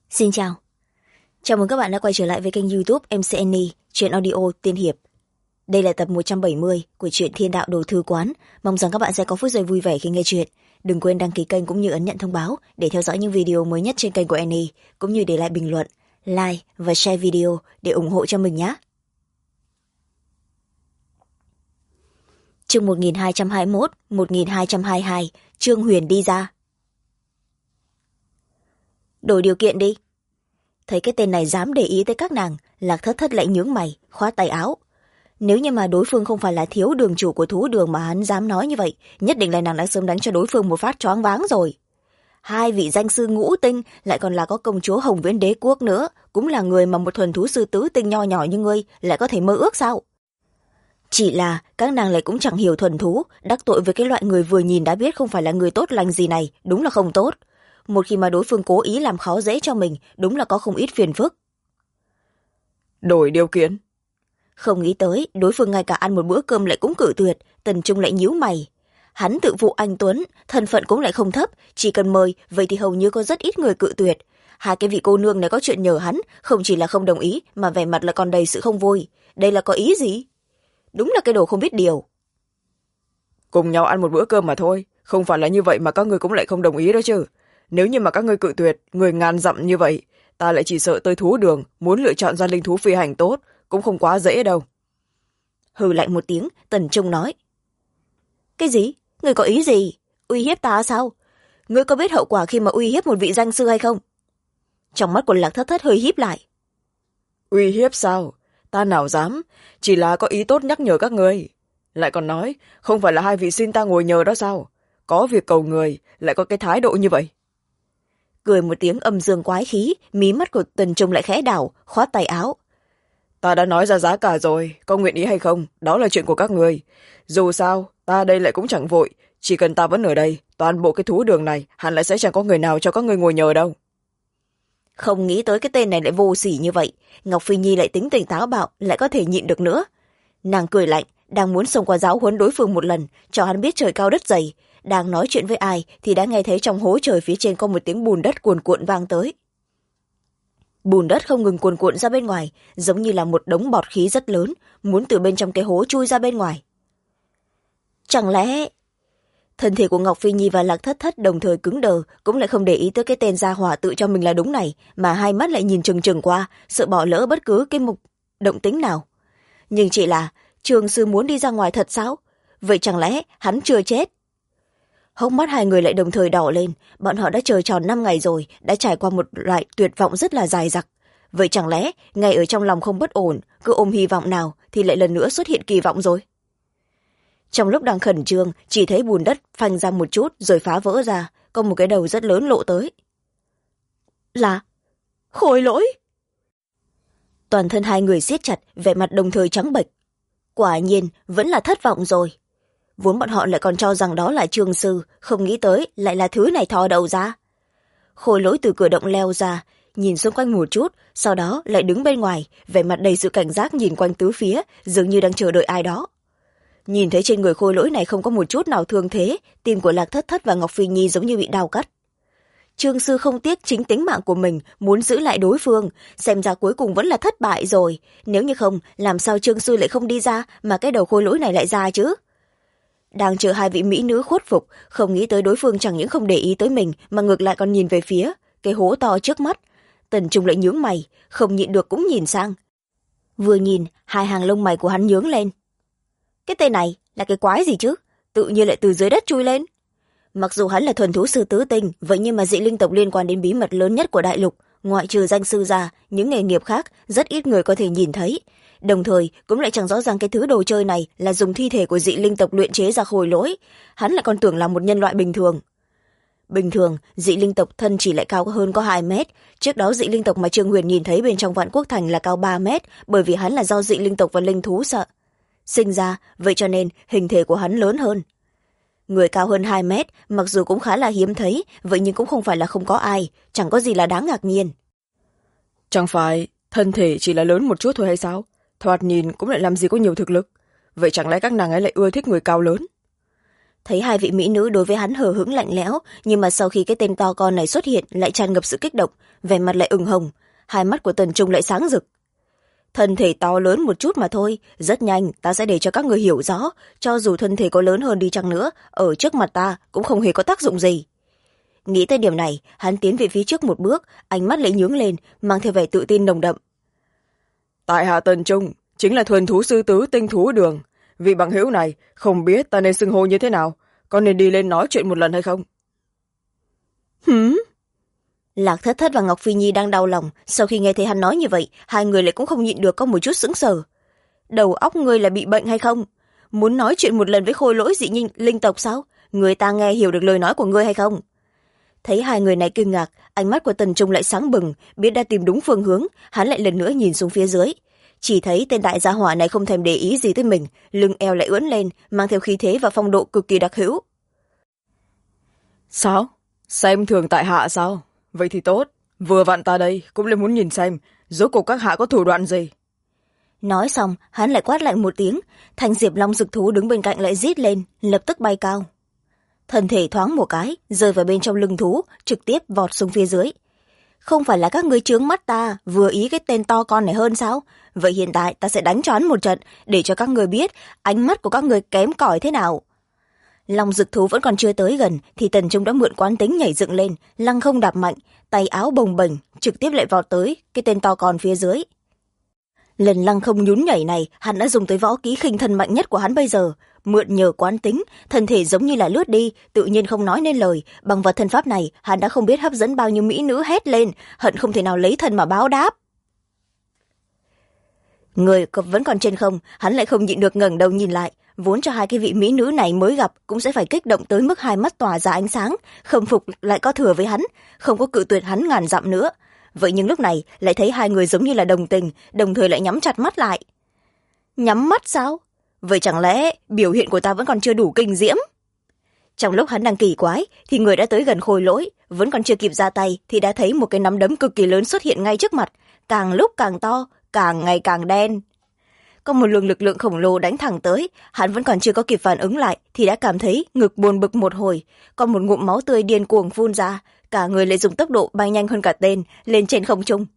Xin chào. Chào mừng các bạn đã quay trở lại với kênh YouTube MC Annie, truyện audio tiên hiệp. Đây là tập 170 của truyện Thiên Đạo Đồ Thư Quán. Mong rằng các bạn sẽ có phút giây vui vẻ khi nghe truyện. Đừng quên đăng ký kênh cũng như ấn nhận thông báo để theo dõi những video mới nhất trên kênh của Annie, cũng như để lại bình luận, like và share video để ủng hộ cho mình nhé. Chương 1221, 1222, Trương Huyền đi ra. Đổi điều kiện đi. Thấy cái tên này dám để ý tới các nàng, Lạc Thất Thất lại nhướng mày, khoát tay áo. Nếu như mà đối phương không phải là thiếu đường chủ của thú đường mà hắn dám nói như vậy, nhất định là nàng đã sớm đánh cho đối phương một phát choáng váng rồi. Hai vị danh sư ngũ tinh lại còn là có công chúa Hồng Viễn Đế Quốc nữa, cũng là người mà một thuần thú sư tứ tinh nho nhỏ như ngươi lại có thể mơ ước sao? Chỉ là các nàng lại cũng chẳng hiểu thuần thú, đắc tội với cái loại người vừa nhìn đã biết không phải là người tốt lành gì này, đúng là không tốt. Một khi mà đối phương cố ý làm khó dễ cho mình, đúng là có không ít phiền phức. Đổi điều kiện. Không nghĩ tới, đối phương ngay cả ăn một bữa cơm lại cũng cự tuyệt, Tần Trung lại nhíu mày. Hắn tự phụ anh tuấn, thân phận cũng lại không thấp, chỉ cần mời, vậy thì hầu như có rất ít người cự tuyệt. Hai cái vị cô nương này có chuyện nhờ hắn, không chỉ là không đồng ý, mà vẻ mặt lại còn đầy sự không vui. Đây là có ý gì? Đúng là cái đồ không biết điều. Cùng nhau ăn một bữa cơm mà thôi, không phải là như vậy mà các ngươi cũng lại không đồng ý đó chứ. Nếu như mà các ngươi cự tuyệt, người ngàn dặm như vậy, ta lại chỉ sợ tới thú đường, muốn lựa chọn ra linh thú phi hành tốt, cũng không quá dễ đâu. Hừ lạnh một tiếng, Tần Trung nói. Cái gì? Người có ý gì? Uy hiếp ta sao? Ngươi có biết hậu quả khi mà uy hiếp một vị danh sư hay không? Trong mắt của Lạc Thất Thất hơi híp lại. Uy hiếp sao? Ta nào dám, chỉ là có ý tốt nhắc nhở các ngươi. Lại còn nói, không phải là hai vị xin ta ngồi nhờ đó sao? Có việc cầu người, lại có cái thái độ như vậy. Cười một tiếng âm dương quái khí, mí mắt của Tần Trung lại khẽ đảo, khoát tay áo. Ta đã nói ra giá cả rồi, có nguyện ý hay không, đó là chuyện của các người. Dù sao, ta đây lại cũng chẳng vội, chỉ cần ta vẫn ở đây, toàn bộ cái thú đường này hẳn lại sẽ chẳng có người nào cho các người ngồi nhờ đâu. Không nghĩ tới cái tên này lại vô sỉ như vậy, Ngọc Phi Nhi lại tính tình táo bạo, lại có thể nhịn được nữa. Nàng cười lạnh, đang muốn xông qua giáo huấn đối phương một lần, cho hắn biết trời cao đất dày. Đang nói chuyện với ai thì đã nghe thấy trong hố trời phía trên có một tiếng bùn đất cuồn cuộn vang tới. Bùn đất không ngừng cuồn cuộn ra bên ngoài, giống như là một đống bọt khí rất lớn, muốn từ bên trong cái hố chui ra bên ngoài. Chẳng lẽ... Thân thể của Ngọc Phi Nhi và Lạc Thất Thất đồng thời cứng đờ, cũng lại không để ý tới cái tên gia hỏa tự cho mình là đúng này, mà hai mắt lại nhìn chừng chừng qua, sợ bỏ lỡ bất cứ cái động tĩnh nào. Nhưng chỉ là, Trường sư muốn đi ra ngoài thật sao? Vậy chẳng lẽ hắn chưa chết? Hốc mắt hai người lại đồng thời đỏ lên, bọn họ đã chờ tròn 5 ngày rồi, đã trải qua một loại tuyệt vọng rất là dài dặc. Vậy chẳng lẽ, ngay ở trong lòng không bất ổn, cứ ôm hy vọng nào thì lại lần nữa xuất hiện kỳ vọng rồi? Trong lúc đang khẩn trương, chỉ thấy bùn đất phanh ra một chút rồi phá vỡ ra, có một cái đầu rất lớn lộ tới. Là... Khôi Lỗi! Toàn thân hai người siết chặt, vẻ mặt đồng thời trắng bệch. Quả nhiên, vẫn là thất vọng rồi. Vốn bọn họ lại còn cho rằng đó là Trương sư, không nghĩ tới lại là thứ này thò đầu ra. Khôi Lỗi từ cửa động leo ra, nhìn xung quanh một chút, sau đó lại đứng bên ngoài, vẻ mặt đầy sự cảnh giác nhìn quanh tứ phía, dường như đang chờ đợi ai đó. Nhìn thấy trên người Khôi Lỗi này không có một chút nào thương thế, tim của Lạc Thất Thất và Ngọc Phi Nhi giống như bị đau cắt. Trương sư không tiếc chính tính mạng của mình, muốn giữ lại đối phương, xem ra cuối cùng vẫn là thất bại rồi. Nếu như không, làm sao Trương sư lại không đi ra, mà cái đầu Khôi Lỗi này lại ra chứ? Đang chờ hai vị mỹ nữ khuất phục, không nghĩ tới đối phương chẳng những không để ý tới mình, mà ngược lại còn nhìn về phía cái hố to trước mắt. Tần Trung lại nhướng mày, không nhịn được cũng nhìn sang. Vừa nhìn, hai hàng lông mày của hắn nhướng lên. Cái tên này là cái quái gì chứ? Tự nhiên lại từ dưới đất chui lên. Mặc dù hắn là thuần thú sư tứ tinh, vậy nhưng mà dị linh tộc liên quan đến bí mật lớn nhất của đại lục, ngoại trừ danh sư ra, những nghề nghiệp khác rất ít người có thể nhìn thấy. Đồng thời cũng lại chẳng rõ ràng cái thứ đồ chơi này là dùng thi thể của dị linh tộc luyện chế ra Khôi Lỗi, hắn lại còn tưởng là một nhân loại bình thường. Bình thường, dị linh tộc thân chỉ lại cao hơn có 2 mét. Trước đó dị linh tộc mà Trương Huyền nhìn thấy bên trong Vạn Quốc Thành là cao 3 mét, bởi vì hắn là do dị linh tộc và linh thú sinh ra, vậy cho nên hình thể của hắn lớn hơn. Người cao hơn 2 mét, mặc dù cũng khá là hiếm thấy, vậy nhưng cũng không phải là không có ai, chẳng có gì là đáng ngạc nhiên. Chẳng phải thân thể chỉ là lớn một chút thôi hay sao? Thoạt nhìn cũng lại làm gì có nhiều thực lực. Vậy chẳng lẽ các nàng ấy lại ưa thích người cao lớn? Thấy hai vị mỹ nữ đối với hắn hờ hững lạnh lẽo, nhưng mà sau khi cái tên to con này xuất hiện lại tràn ngập sự kích động, vẻ mặt lại ửng hồng, hai mắt của Tần Trung lại sáng rực. Thân thể to lớn một chút mà thôi, rất nhanh ta sẽ để cho các người hiểu rõ, cho dù thân thể có lớn hơn đi chăng nữa, ở trước mặt ta cũng không hề có tác dụng gì. Nghĩ tới điểm này, hắn tiến về phía trước một bước, ánh mắt lại nhướng lên, mang theo vẻ tự tin nồng đậm. Tại hạ Tần Trung, chính là thuần thú sư tứ tinh thú đường. Vị bằng hữu này, không biết ta nên xưng hô như thế nào, có nên đi lên nói chuyện một lần hay không? Lạc Thất Thất và Ngọc Phi Nhi đang đau lòng, sau khi nghe thấy hắn nói như vậy, hai người lại cũng không nhịn được có một chút sững sờ. Đầu óc ngươi là bị bệnh hay không? Muốn nói chuyện một lần với khôi lỗi dị linh tộc sao? Người ta nghe hiểu được lời nói của ngươi hay không? Thấy hai người này kinh ngạc, ánh mắt của Tần Trung lại sáng bừng, biết đã tìm đúng phương hướng, hắn lại lần nữa nhìn xuống phía dưới. Chỉ thấy tên đại gia hỏa này không thèm để ý gì tới mình, lưng eo lại ưỡn lên, mang theo khí thế và phong độ cực kỳ đặc hữu. Sao? Xem thường tại hạ sao? Vậy thì tốt, vừa vặn ta đây cũng lại muốn nhìn xem, rốt cuộc các hạ có thủ đoạn gì. Nói xong, hắn lại quát lạnh một tiếng, thanh diệp long dực thú đứng bên cạnh lại rít lên, lập tức bay cao. Thân thể thoáng một cái, rơi vào bên trong lưng thú, trực tiếp vọt xuống phía dưới. Không phải là các ngươi trướng mắt ta, vừa ý cái tên to con này hơn sao? Vậy hiện tại ta sẽ đánh cho hắn một trận, để cho các ngươi biết ánh mắt của các ngươi kém cỏi thế nào. Long dực thú vẫn còn chưa tới gần, thì Tần Trung đã mượn quán tính nhảy dựng lên, lăng không đạp mạnh, tay áo bồng bềnh, trực tiếp lại vọt tới cái tên to con phía dưới. Lần lăng không nhún nhảy này, hắn đã dùng tới võ kỹ khinh thân mạnh nhất của hắn bây giờ. Mượn nhờ quán tính, thân thể giống như là lướt đi, tự nhiên không nói nên lời. Bằng vật thân pháp này, hắn đã không biết hấp dẫn bao nhiêu mỹ nữ hét lên, hận không thể nào lấy thân mà báo đáp. Người vẫn còn trên không, hắn lại không nhịn được ngẩng đầu nhìn lại. Vốn cho hai cái vị mỹ nữ này mới gặp cũng sẽ phải kích động tới mức hai mắt tỏa ra ánh sáng, khâm phục lại có thừa với hắn, không có cự tuyệt hắn ngàn dặm nữa. Vậy nhưng lúc này lại thấy hai người giống như là đồng tình, đồng thời lại nhắm chặt mắt lại. Nhắm mắt sao? Vậy chẳng lẽ biểu hiện của ta vẫn còn chưa đủ kinh diễm? Trong lúc hắn đang kỳ quái thì người đã tới gần khôi lỗi, vẫn còn chưa kịp ra tay thì đã thấy một cái nắm đấm cực kỳ lớn xuất hiện ngay trước mặt, càng lúc càng to, càng ngày càng đen. Có một luồng lực lượng khổng lồ đánh thẳng tới, hắn vẫn còn chưa có kịp phản ứng lại thì đã cảm thấy ngực buồn bực một hồi, còn một ngụm máu tươi điên cuồng phun ra, cả người lại dùng tốc độ bay nhanh hơn cả tên, lên trên không trung.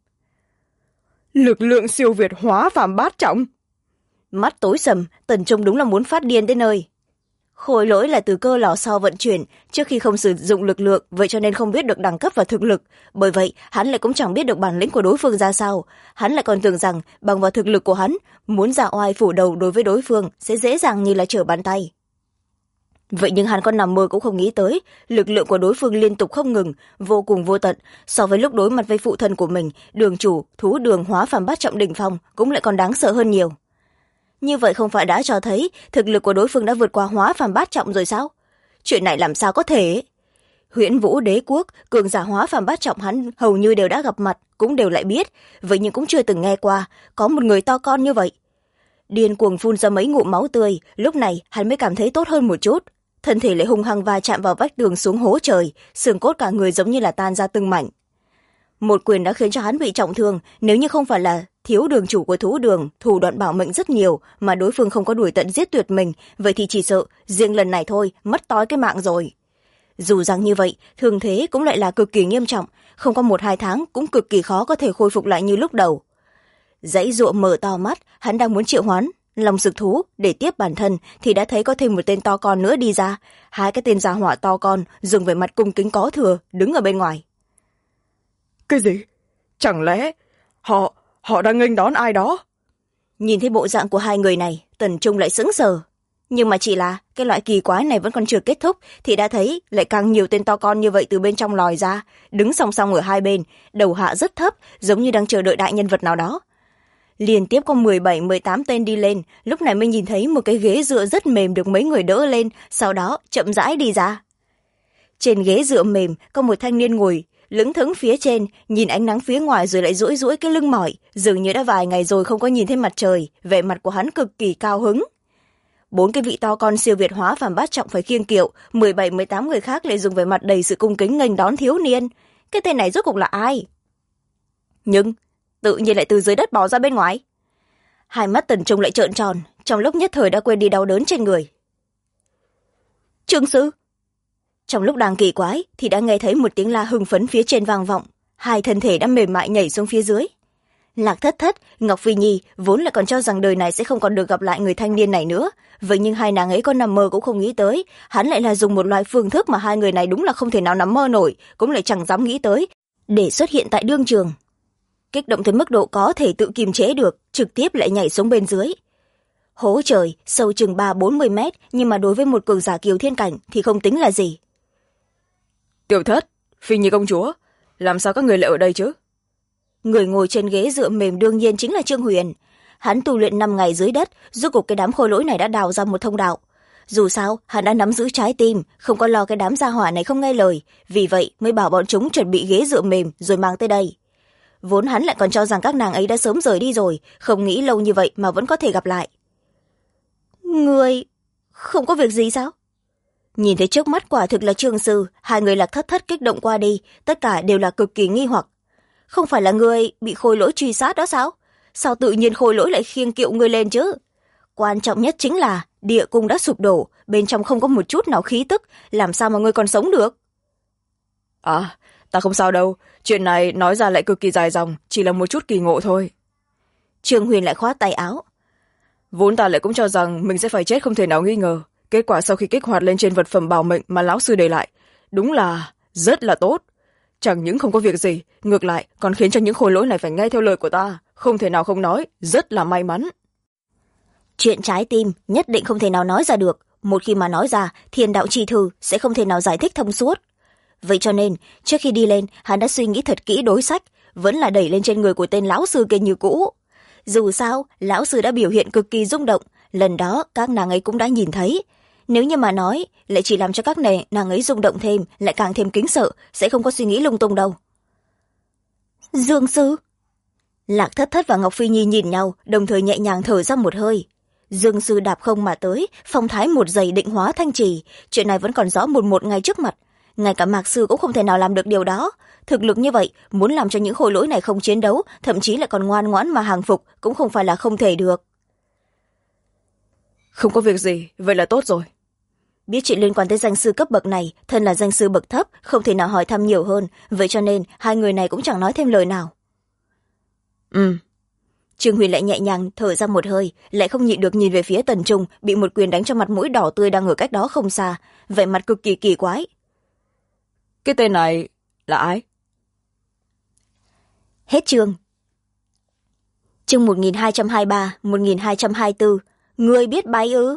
Lực lượng siêu việt hóa phàm bát trọng. Mắt tối sầm, Tần Trung đúng là muốn phát điên tới nơi. Khôi lỗi là từ cơ lò xo vận chuyển, trước khi không sử dụng lực lượng, vậy cho nên không biết được đẳng cấp và thực lực. Bởi vậy, hắn lại cũng chẳng biết được bản lĩnh của đối phương ra sao. Hắn lại còn tưởng rằng, bằng vào thực lực của hắn, muốn ra oai phủ đầu đối với đối phương sẽ dễ dàng như là trở bàn tay. Vậy nhưng hắn còn nằm mơ cũng không nghĩ tới, lực lượng của đối phương liên tục không ngừng, vô cùng vô tận. So với lúc đối mặt với phụ thân của mình, đường chủ, thú đường hóa phàm bát trọng đỉnh phong cũng lại còn đáng sợ hơn nhiều. Như vậy không phải đã cho thấy thực lực của đối phương đã vượt qua hóa phàm bát trọng rồi sao? Chuyện này làm sao có thể? Huyễn Vũ Đế Quốc, cường giả hóa phàm bát trọng hắn hầu như đều đã gặp mặt, cũng đều lại biết, vậy nhưng cũng chưa từng nghe qua, có một người to con như vậy. Điên cuồng phun ra mấy ngụm máu tươi, lúc này hắn mới cảm thấy tốt hơn một chút. Thân thể lại hung hăng va chạm vào vách tường xuống hố trời, xương cốt cả người giống như là tan ra từng mảnh. Một quyền đã khiến cho hắn bị trọng thương, nếu như không phải là thiếu đường chủ của thú đường, thủ đoạn bảo mệnh rất nhiều, mà đối phương không có đuổi tận giết tuyệt mình, vậy thì chỉ sợ, riêng lần này thôi, mất tói cái mạng rồi. Dù rằng như vậy, thương thế cũng lại là cực kỳ nghiêm trọng, không có 1-2 tháng cũng cực kỳ khó có thể khôi phục lại như lúc đầu. Dãy dụa mở to mắt, hắn đang muốn triệu hoán Long dực thú để tiếp bản thân thì đã thấy có thêm một tên to con nữa đi ra. Hai cái tên gia hỏa to con dùng về mặt cung kính có thừa đứng ở bên ngoài. Cái gì? Chẳng lẽ họ đang nghênh đón ai đó? Nhìn thấy bộ dạng của hai người này, Tần Trung lại sững sờ. Nhưng mà chỉ là cái loại kỳ quái này vẫn còn chưa kết thúc thì đã thấy lại càng nhiều tên to con như vậy từ bên trong lòi ra, đứng song song ở hai bên, đầu hạ rất thấp, giống như đang chờ đợi đại nhân vật nào đó. Liên tiếp có 17-18 tên đi lên, lúc này mới nhìn thấy một cái ghế dựa rất mềm được mấy người đỡ lên, sau đó chậm rãi đi ra. Trên ghế dựa mềm có một thanh niên ngồi lững thững phía trên, nhìn ánh nắng phía ngoài rồi lại duỗi duỗi cái lưng mỏi, dường như đã vài ngày rồi không có nhìn thấy mặt trời, vẻ mặt của hắn cực kỳ cao hứng. 4 cái vị to con siêu việt hóa phàm bát trọng phải khiêng kiệu, 17-18 người khác lại dùng vẻ mặt đầy sự cung kính nghênh đón thiếu niên. Cái tên này rốt cuộc là ai? Nhưng tự nhiên lại từ dưới đất bò ra bên ngoài. Hai mắt Tần Trung lại trợn tròn, trong lúc nhất thời đã quên đi đau đớn trên người. Trương sư. Trong lúc đang kỳ quái thì đã nghe thấy một tiếng la hưng phấn phía trên vang vọng, hai thân thể đã mềm mại nhảy xuống phía dưới. Lạc Thất Thất, Ngọc Phi Nhi vốn là còn cho rằng đời này sẽ không còn được gặp lại người thanh niên này nữa, vậy nhưng hai nàng ấy có nằm mơ cũng không nghĩ tới hắn lại là dùng một loại phương thức mà hai người này đúng là không thể nào nắm mơ nổi, cũng lại chẳng dám nghĩ tới để xuất hiện tại đương trường. Kích động tới mức độ có thể tự kiềm chế được, trực tiếp lại nhảy xuống bên dưới. Hố trời sâu chừng 30-40 mét, nhưng mà đối với một cường giả kiều thiên cảnh thì không tính là gì. Tiểu Thất, Phi Nhi công chúa, làm sao các người lại ở đây chứ? Người ngồi trên ghế dựa mềm đương nhiên chính là Trương Huyền. Hắn tu luyện 5 ngày dưới đất, rốt cuộc cái đám khôi lỗi này đã đào ra một thông đạo. Dù sao hắn đã nắm giữ trái tim, không có lo cái đám gia hỏa này không nghe lời, vì vậy mới bảo bọn chúng chuẩn bị ghế dựa mềm rồi mang tới đây. Vốn hắn lại còn cho rằng các nàng ấy đã sớm rời đi rồi, không nghĩ lâu như vậy mà vẫn có thể gặp lại. Người không có việc gì sao? Nhìn thấy trước mắt quả thực là Trương sư, hai người Lạc Thất Thất kích động qua đi, tất cả đều là cực kỳ nghi hoặc. Không phải là người bị khôi lỗi truy sát đó sao? Sao tự nhiên khôi lỗi lại khiêng kiệu người lên chứ? Quan trọng nhất chính là địa cung đã sụp đổ, bên trong không có một chút nào khí tức, làm sao mà người còn sống được? À, ta không sao đâu, chuyện này nói ra lại cực kỳ dài dòng, chỉ là một chút kỳ ngộ thôi. Trương Huyền lại khoát tay áo. Vốn ta lại cũng cho rằng mình sẽ phải chết không thể nào nghi ngờ, kết quả sau khi kích hoạt lên trên vật phẩm bảo mệnh mà lão sư để lại, đúng là rất là tốt. Chẳng những không có việc gì, ngược lại còn khiến cho những khôi lỗi này phải nghe theo lời của ta, không thể nào không nói, rất là may mắn. Chuyện trái tim nhất định không thể nào nói ra được, một khi mà nói ra, thiên đạo chi thư sẽ không thể nào giải thích thông suốt. Vậy cho nên, trước khi đi lên, hắn đã suy nghĩ thật kỹ đối sách, vẫn là đẩy lên trên người của tên lão sư kia như cũ. Dù sao, lão sư đã biểu hiện cực kỳ rung động, lần đó các nàng ấy cũng đã nhìn thấy. Nếu như mà nói, lại chỉ làm cho các nàng ấy rung động thêm, lại càng thêm kính sợ, sẽ không có suy nghĩ lung tung đâu. Dương sư. Lạc Thất Thất và Ngọc Phi Nhi nhìn nhau, đồng thời nhẹ nhàng thở ra một hơi. Dương sư đạp không mà tới, phong thái một giày định hóa thanh trì, chuyện này vẫn còn rõ một ngày trước mặt. Ngay cả Mạc sư cũng không thể nào làm được điều đó. Thực lực như vậy, muốn làm cho những khôi lỗi này không chiến đấu, thậm chí lại còn ngoan ngoãn mà hàng phục, cũng không phải là không thể được. Không có việc gì, vậy là tốt rồi. Biết chuyện liên quan tới danh sư cấp bậc này, thân là danh sư bậc thấp, không thể nào hỏi thăm nhiều hơn, vậy cho nên hai người này cũng chẳng nói thêm lời nào. Trương Huyền lại nhẹ nhàng thở ra một hơi, lại không nhịn được nhìn về phía Tần Trung bị một quyền đánh cho mặt mũi đỏ tươi đang ở cách đó không xa, vẻ mặt cực kỳ kỳ quái. Cái tên này là ai? Hết chương. Chương 1223, 1224. Ngươi biết bay ư?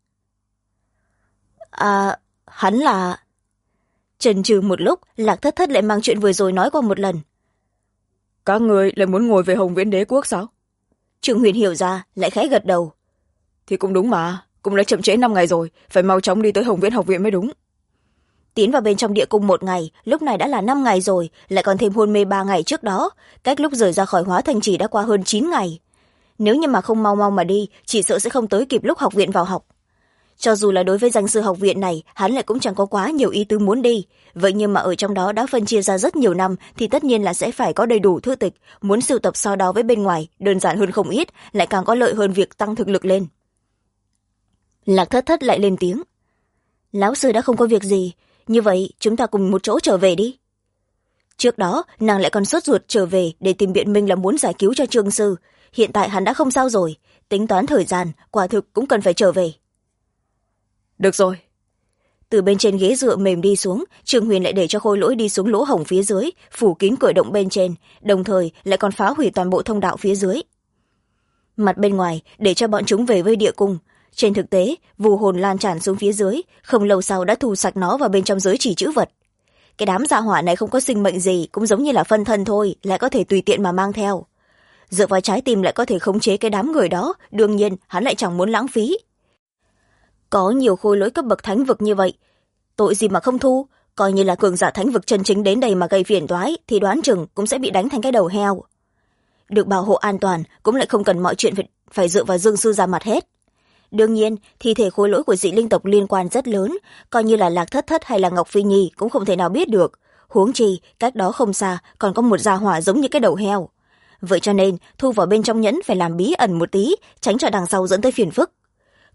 À, hắn là... Chần chừ một lúc, Lạc Thất Thất lại mang chuyện vừa rồi nói qua một lần. Các người lại muốn ngồi về Hồng Viễn Đế Quốc sao? Trương Huyền hiểu ra, lại khẽ gật đầu. Thì cũng đúng mà, cũng đã chậm trễ 5 ngày rồi, phải mau chóng đi tới Hồng Viễn học viện mới đúng. Tiến vào bên trong địa cung 1 ngày, lúc này đã là 5 ngày rồi, lại còn thêm hôn mê 3 ngày trước đó, cách lúc rời ra khỏi Hóa Thành Trì đã qua hơn 9 ngày. Nếu như mà không mau mau mà đi, chỉ sợ sẽ không tới kịp lúc học viện vào học. Cho dù là đối với danh sư học viện này, hắn lại cũng chẳng có quá nhiều ý tứ muốn đi. Vậy nhưng mà ở trong đó đã phân chia ra rất nhiều năm, thì tất nhiên là sẽ phải có đầy đủ thư tịch. Muốn sưu tập so đo với bên ngoài, đơn giản hơn không ít, lại càng có lợi hơn việc tăng thực lực lên. Lạc Thất Thất lại lên tiếng. Lão sư đã không có việc gì, như vậy chúng ta cùng một chỗ trở về đi. Trước đó, nàng lại còn sốt ruột trở về để tìm biện minh là muốn giải cứu cho Trương sư. Hiện tại hắn đã không sao rồi, tính toán thời gian, quả thực cũng cần phải trở về. Được rồi. Từ bên trên ghế dựa mềm đi xuống, Trương Huyền lại để cho khôi lỗi đi xuống lỗ hổng phía dưới, phủ kín cửa động bên trên, đồng thời lại còn phá hủy toàn bộ thông đạo phía dưới. Mặt bên ngoài để cho bọn chúng về với địa cung. Trên thực tế, vù hồn lan tràn xuống phía dưới, không lâu sau đã thu sạch nó vào bên trong giới chỉ chữ vật. Cái đám gia hỏa này không có sinh mệnh gì, cũng giống như là phân thân thôi, lại có thể tùy tiện mà mang theo. Dựa vào trái tim lại có thể khống chế cái đám người đó, đương nhiên hắn lại chẳng muốn lãng phí. Có nhiều khôi lỗi cấp bậc thánh vực như vậy, tội gì mà không thu, coi như là cường giả thánh vực chân chính đến đây mà gây phiền toái thì đoán chừng cũng sẽ bị đánh thành cái đầu heo. Được bảo hộ an toàn cũng lại không cần mọi chuyện phải dựa vào Dương sư ra mặt hết. Đương nhiên, thi thể khôi lỗi của dị linh tộc liên quan rất lớn, coi như là Lạc Thất Thất hay là Ngọc Phi Nhi cũng không thể nào biết được. Huống chi, cách đó không xa còn có một gia hỏa giống như cái đầu heo. Vậy cho nên, thu vào bên trong nhẫn phải làm bí ẩn một tí, tránh cho đằng sau dẫn tới phiền phức.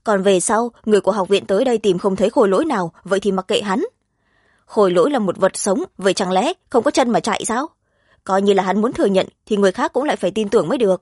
còn về sau người của học viện tới đây tìm không thấy Khôi Lỗi nào, vậy thì mặc kệ hắn. Khôi Lỗi là một vật sống, vậy chẳng lẽ không có chân mà chạy sao? Coi như là hắn muốn thừa nhận thì người khác cũng lại phải tin tưởng mới được.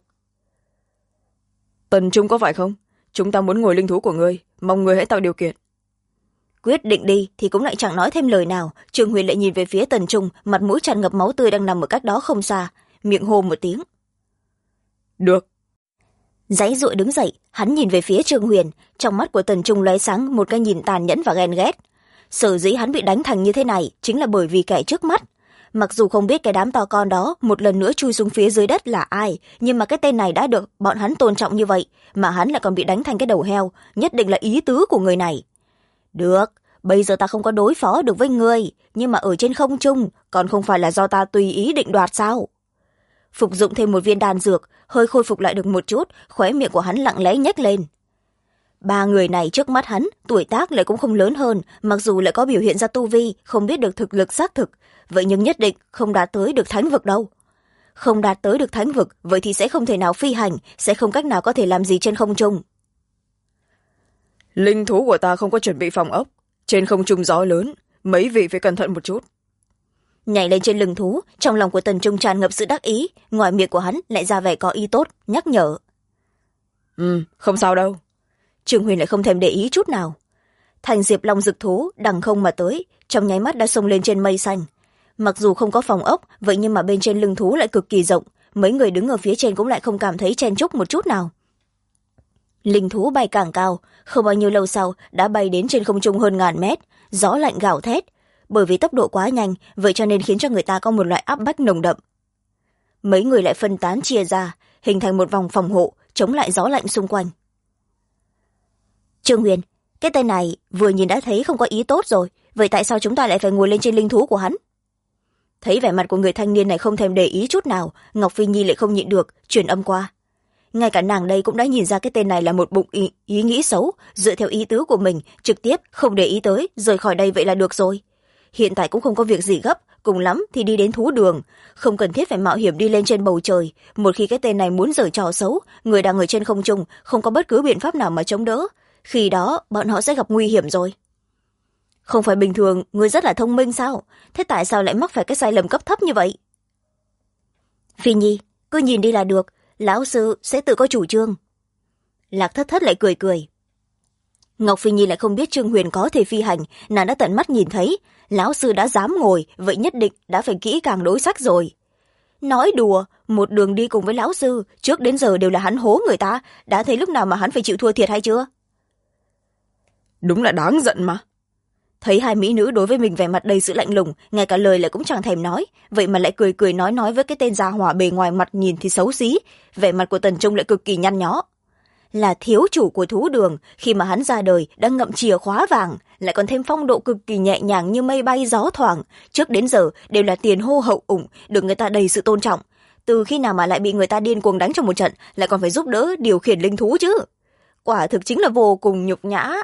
Tần Trung có phải không? Chúng ta muốn ngồi linh thú của ngươi, mong ngươi hãy tạo điều kiện. Quyết định đi thì cũng lại chẳng nói thêm lời nào. Trương Huyền lại nhìn về phía Tần Trung, mặt mũi tràn ngập máu tươi đang nằm ở cách đó không xa, miệng hô một tiếng. Được. Giãy giụa đứng dậy, hắn nhìn về phía Trương Huyền, trong mắt của Tần Trung lóe sáng một cái nhìn tàn nhẫn và ghen ghét. Sở dĩ hắn bị đánh thành như thế này chính là bởi vì kẻ trước mắt. Mặc dù không biết cái đám to con đó một lần nữa chui xuống phía dưới đất là ai, nhưng mà cái tên này đã được bọn hắn tôn trọng như vậy, mà hắn lại còn bị đánh thành cái đầu heo, nhất định là ý tứ của người này. Được, bây giờ ta không có đối phó được với ngươi, nhưng mà ở trên không trung còn không phải là do ta tùy ý định đoạt sao? Phục dụng thêm một viên đan dược, hơi khôi phục lại được một chút, khóe miệng của hắn lặng lẽ nhếch lên. Ba người này trước mắt hắn, tuổi tác lại cũng không lớn hơn, mặc dù lại có biểu hiện ra tu vi, không biết được thực lực xác thực, vậy nhưng nhất định không đạt tới được thánh vực đâu. Không đạt tới được thánh vực, vậy thì sẽ không thể nào phi hành, sẽ không cách nào có thể làm gì trên không trung. Linh thú của ta không có chuẩn bị phòng ốc, trên không trung gió lớn, mấy vị phải cẩn thận một chút. Nhảy lên trên lưng thú, trong lòng của Tần Trung tràn ngập sự đắc ý, ngoài miệng của hắn lại ra vẻ có ý tốt, nhắc nhở. Không sao đâu. Trương Huyền lại không thèm để ý chút nào. Thành diệp long dực thú đằng không mà tới, trong nháy mắt đã xông lên trên mây xanh. Mặc dù không có phòng ốc, vậy nhưng mà bên trên lưng thú lại cực kỳ rộng, mấy người đứng ở phía trên cũng lại không cảm thấy chen chúc một chút nào. Linh thú bay càng cao, không bao nhiêu lâu sau đã bay đến trên không trung hơn 1000 mét, gió lạnh gào thét. Bởi vì tốc độ quá nhanh, vậy cho nên khiến cho người ta có một loại áp bách nồng đậm. Mấy người lại phân tán chia ra, hình thành một vòng phòng hộ, chống lại gió lạnh xung quanh. Trương Huyền, cái tên này vừa nhìn đã thấy không có ý tốt rồi, vậy tại sao chúng ta lại phải ngồi lên trên linh thú của hắn? Thấy vẻ mặt của người thanh niên này không thèm để ý chút nào, Ngọc Phi Nhi lại không nhịn được, truyền âm qua. Ngay cả nàng đây cũng đã nhìn ra cái tên này là một bụng ý nghĩ xấu, dựa theo ý tứ của mình, trực tiếp không để ý tới, rời khỏi đây vậy là được rồi. Hiện tại cũng không có việc gì gấp, cùng lắm thì đi đến thú đường, không cần thiết phải mạo hiểm đi lên trên bầu trời. Một khi cái tên này muốn giở trò xấu, người đang ở trên không trung không có bất cứ biện pháp nào mà chống đỡ, khi đó bọn họ sẽ gặp nguy hiểm rồi. Không phải bình thường người rất là thông minh sao? Thế tại sao lại mắc phải cái sai lầm cấp thấp như vậy? Phi Nhi, cứ nhìn đi là được, lão sư sẽ tự có chủ trương. Lạc Thất Thất lại cười cười. Ngọc Phi Nhi lại không biết Trương Huyền có thể phi hành, nàng đã tận mắt nhìn thấy, lão sư đã dám ngồi, vậy nhất định đã phải kỹ càng đối sách rồi. Nói đùa, một đường đi cùng với lão sư, trước đến giờ đều là hắn hố người ta, đã thấy lúc nào mà hắn phải chịu thua thiệt hay chưa? Đúng là đáng giận mà. Thấy hai mỹ nữ đối với mình vẻ mặt đầy sự lạnh lùng, ngay cả lời lại cũng chẳng thèm nói, vậy mà lại cười cười nói với cái tên gia hỏa bề ngoài mặt nhìn thì xấu xí, vẻ mặt của Tần Trung lại cực kỳ nhăn nhó. Là thiếu chủ của thú đường, khi mà hắn ra đời đã ngậm chìa khóa vàng, lại còn thêm phong độ cực kỳ nhẹ nhàng như mây bay gió thoảng, trước đến giờ đều là tiền hô hậu ủng, được người ta đầy sự tôn trọng. Từ khi nào mà lại bị người ta điên cuồng đánh trong một trận, lại còn phải giúp đỡ điều khiển linh thú chứ? Quả thực chính là vô cùng nhục nhã.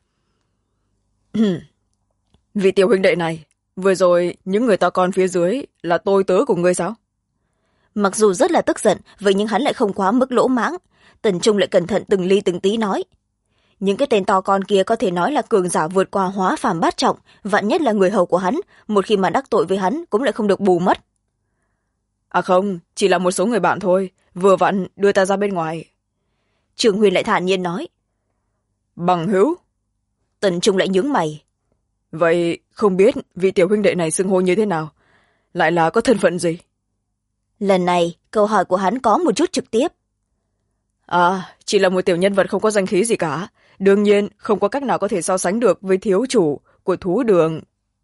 Vị tiểu huynh đệ này, vừa rồi những người to con phía dưới là tôi tớ của ngươi sao? Mặc dù rất là tức giận, vậy nhưng hắn lại không quá mức lỗ mãng. Tần Trung lại cẩn thận từng ly từng tí nói. Những cái tên to con kia có thể nói là cường giả vượt qua hóa phàm bát trọng, vạn nhất là người hầu của hắn, một khi mà đắc tội với hắn cũng lại không được bù mất. À không, chỉ là một số người bạn thôi, vừa vặn đưa ta ra bên ngoài. Trương Huyền lại thản nhiên nói. Bằng hữu? Tần Trung lại nhướng mày. Vậy không biết vị tiểu huynh đệ này xưng hô như thế nào? Lại là có thân phận gì? Lần này, câu hỏi của hắn có một chút trực tiếp. À, chỉ là một tiểu nhân vật không có danh khí gì cả. Đương nhiên, không có cách nào có thể so sánh được với thiếu chủ của thú đường.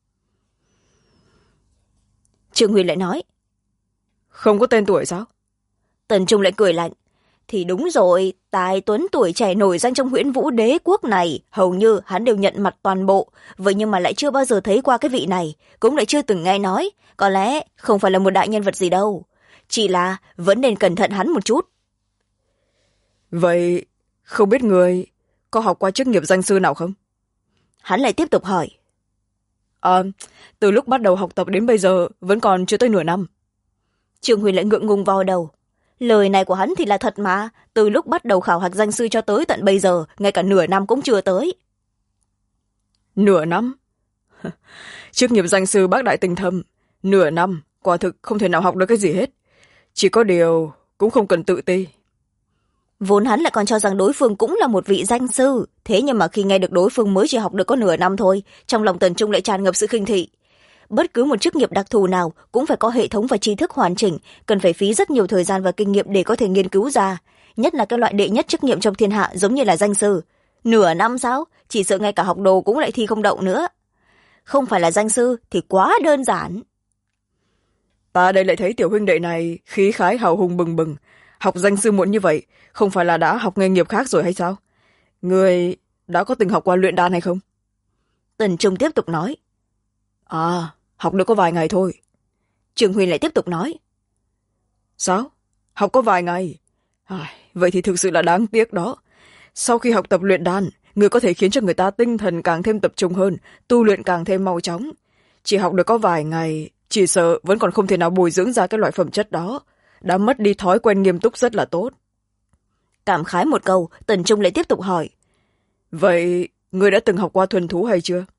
Trương Huyền lại nói. Không có tên tuổi sao? Tần Trung lại cười lạnh. Thì đúng rồi, tài tuấn tuổi trẻ nổi danh trong Huyễn Vũ Đế quốc này, hầu như hắn đều nhận mặt toàn bộ, vậy nhưng mà lại chưa bao giờ thấy qua cái vị này, cũng lại chưa từng nghe nói, có lẽ không phải là một đại nhân vật gì đâu, chỉ là vẫn nên cẩn thận hắn một chút. Vậy không biết người có học qua chức nghiệp danh sư nào không? Hắn lại tiếp tục hỏi. Từ lúc bắt đầu học tập đến bây giờ vẫn còn chưa tới nửa năm. Trương Huyền lại ngượng ngùng vào đầu. Lời này của hắn thì là thật mà, từ lúc bắt đầu khảo hạch danh sư cho tới tận bây giờ, ngay cả nửa năm cũng chưa tới. Nửa năm? Chức nghiệp danh sư bác đại tinh thâm, nửa năm quả thực không thể nào học được cái gì hết. Chỉ có điều cũng không cần tự ti. Vốn hắn lại còn cho rằng đối phương cũng là một vị danh sư, thế nhưng mà khi nghe được đối phương mới chỉ học được có nửa năm thôi, trong lòng Tần Trung lại tràn ngập sự khinh thị. Bất cứ một chức nghiệp đặc thù nào cũng phải có hệ thống và tri thức hoàn chỉnh, cần phải phí rất nhiều thời gian và kinh nghiệm để có thể nghiên cứu ra, nhất là cái loại đệ nhất chức nghiệp trong thiên hạ giống như là danh sư. Nửa năm sao? Chỉ sợ ngay cả học đồ cũng lại thi không đậu nữa. Không phải là danh sư thì quá đơn giản. Ta đây lại thấy tiểu huynh đệ này khí khái hào hùng bừng bừng, học danh sư muộn như vậy, không phải là đã học nghề nghiệp khác rồi hay sao? Người đã có từng học qua luyện đan hay không? Tần Trung tiếp tục nói. À, học được có vài ngày thôi. Trường Huyền lại tiếp tục nói. Sao? Học có vài ngày? Vậy thì thực sự là đáng tiếc đó. Sau khi học tập luyện đan, người có thể khiến cho người ta tinh thần càng thêm tập trung hơn, tu luyện càng thêm mau chóng. Chỉ học được có vài ngày, chỉ sợ vẫn còn không thể nào bồi dưỡng ra cái loại phẩm chất đó. Đã mất đi thói quen nghiêm túc rất là tốt. Cảm khái một câu, Tần Trung lại tiếp tục hỏi. Vậy, người đã từng học qua thuần thú hay chưa?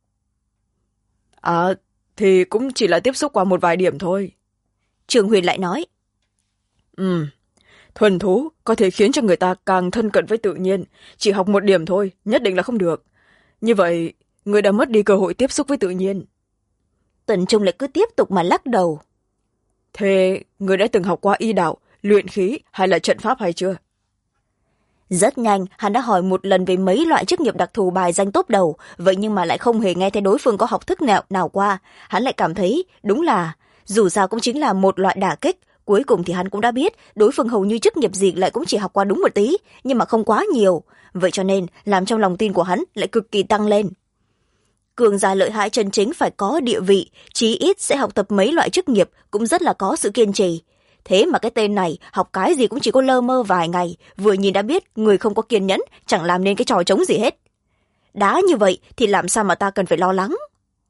Thì cũng chỉ là tiếp xúc qua một vài điểm thôi. Trường Huyền lại nói. Thuần thú có thể khiến cho người ta càng thân cận với tự nhiên, chỉ học một điểm thôi, nhất định là không được. Như vậy, người đã mất đi cơ hội tiếp xúc với tự nhiên. Tần Trung lại cứ tiếp tục mà lắc đầu. Thế, người đã từng học qua y đạo, luyện khí hay là trận pháp hay chưa? Rất nhanh, hắn đã hỏi một lần về mấy loại chức nghiệp đặc thù bài danh top đầu, vậy nhưng mà lại không hề nghe thấy đối phương có học thức nào qua. Hắn lại cảm thấy, đúng là, dù sao cũng chính là một loại đả kích. Cuối cùng thì hắn cũng đã biết, đối phương hầu như chức nghiệp gì lại cũng chỉ học qua đúng một tí, nhưng mà không quá nhiều. Vậy cho nên, làm trong lòng tin của hắn lại cực kỳ tăng lên. Cường giả lợi hại chân chính phải có địa vị, chí ít sẽ học tập mấy loại chức nghiệp, cũng rất là có sự kiên trì. Thế mà cái tên này học cái gì cũng chỉ có lơ mơ vài ngày, vừa nhìn đã biết người không có kiên nhẫn, chẳng làm nên cái trò trống gì hết. Đã như vậy thì làm sao mà ta cần phải lo lắng?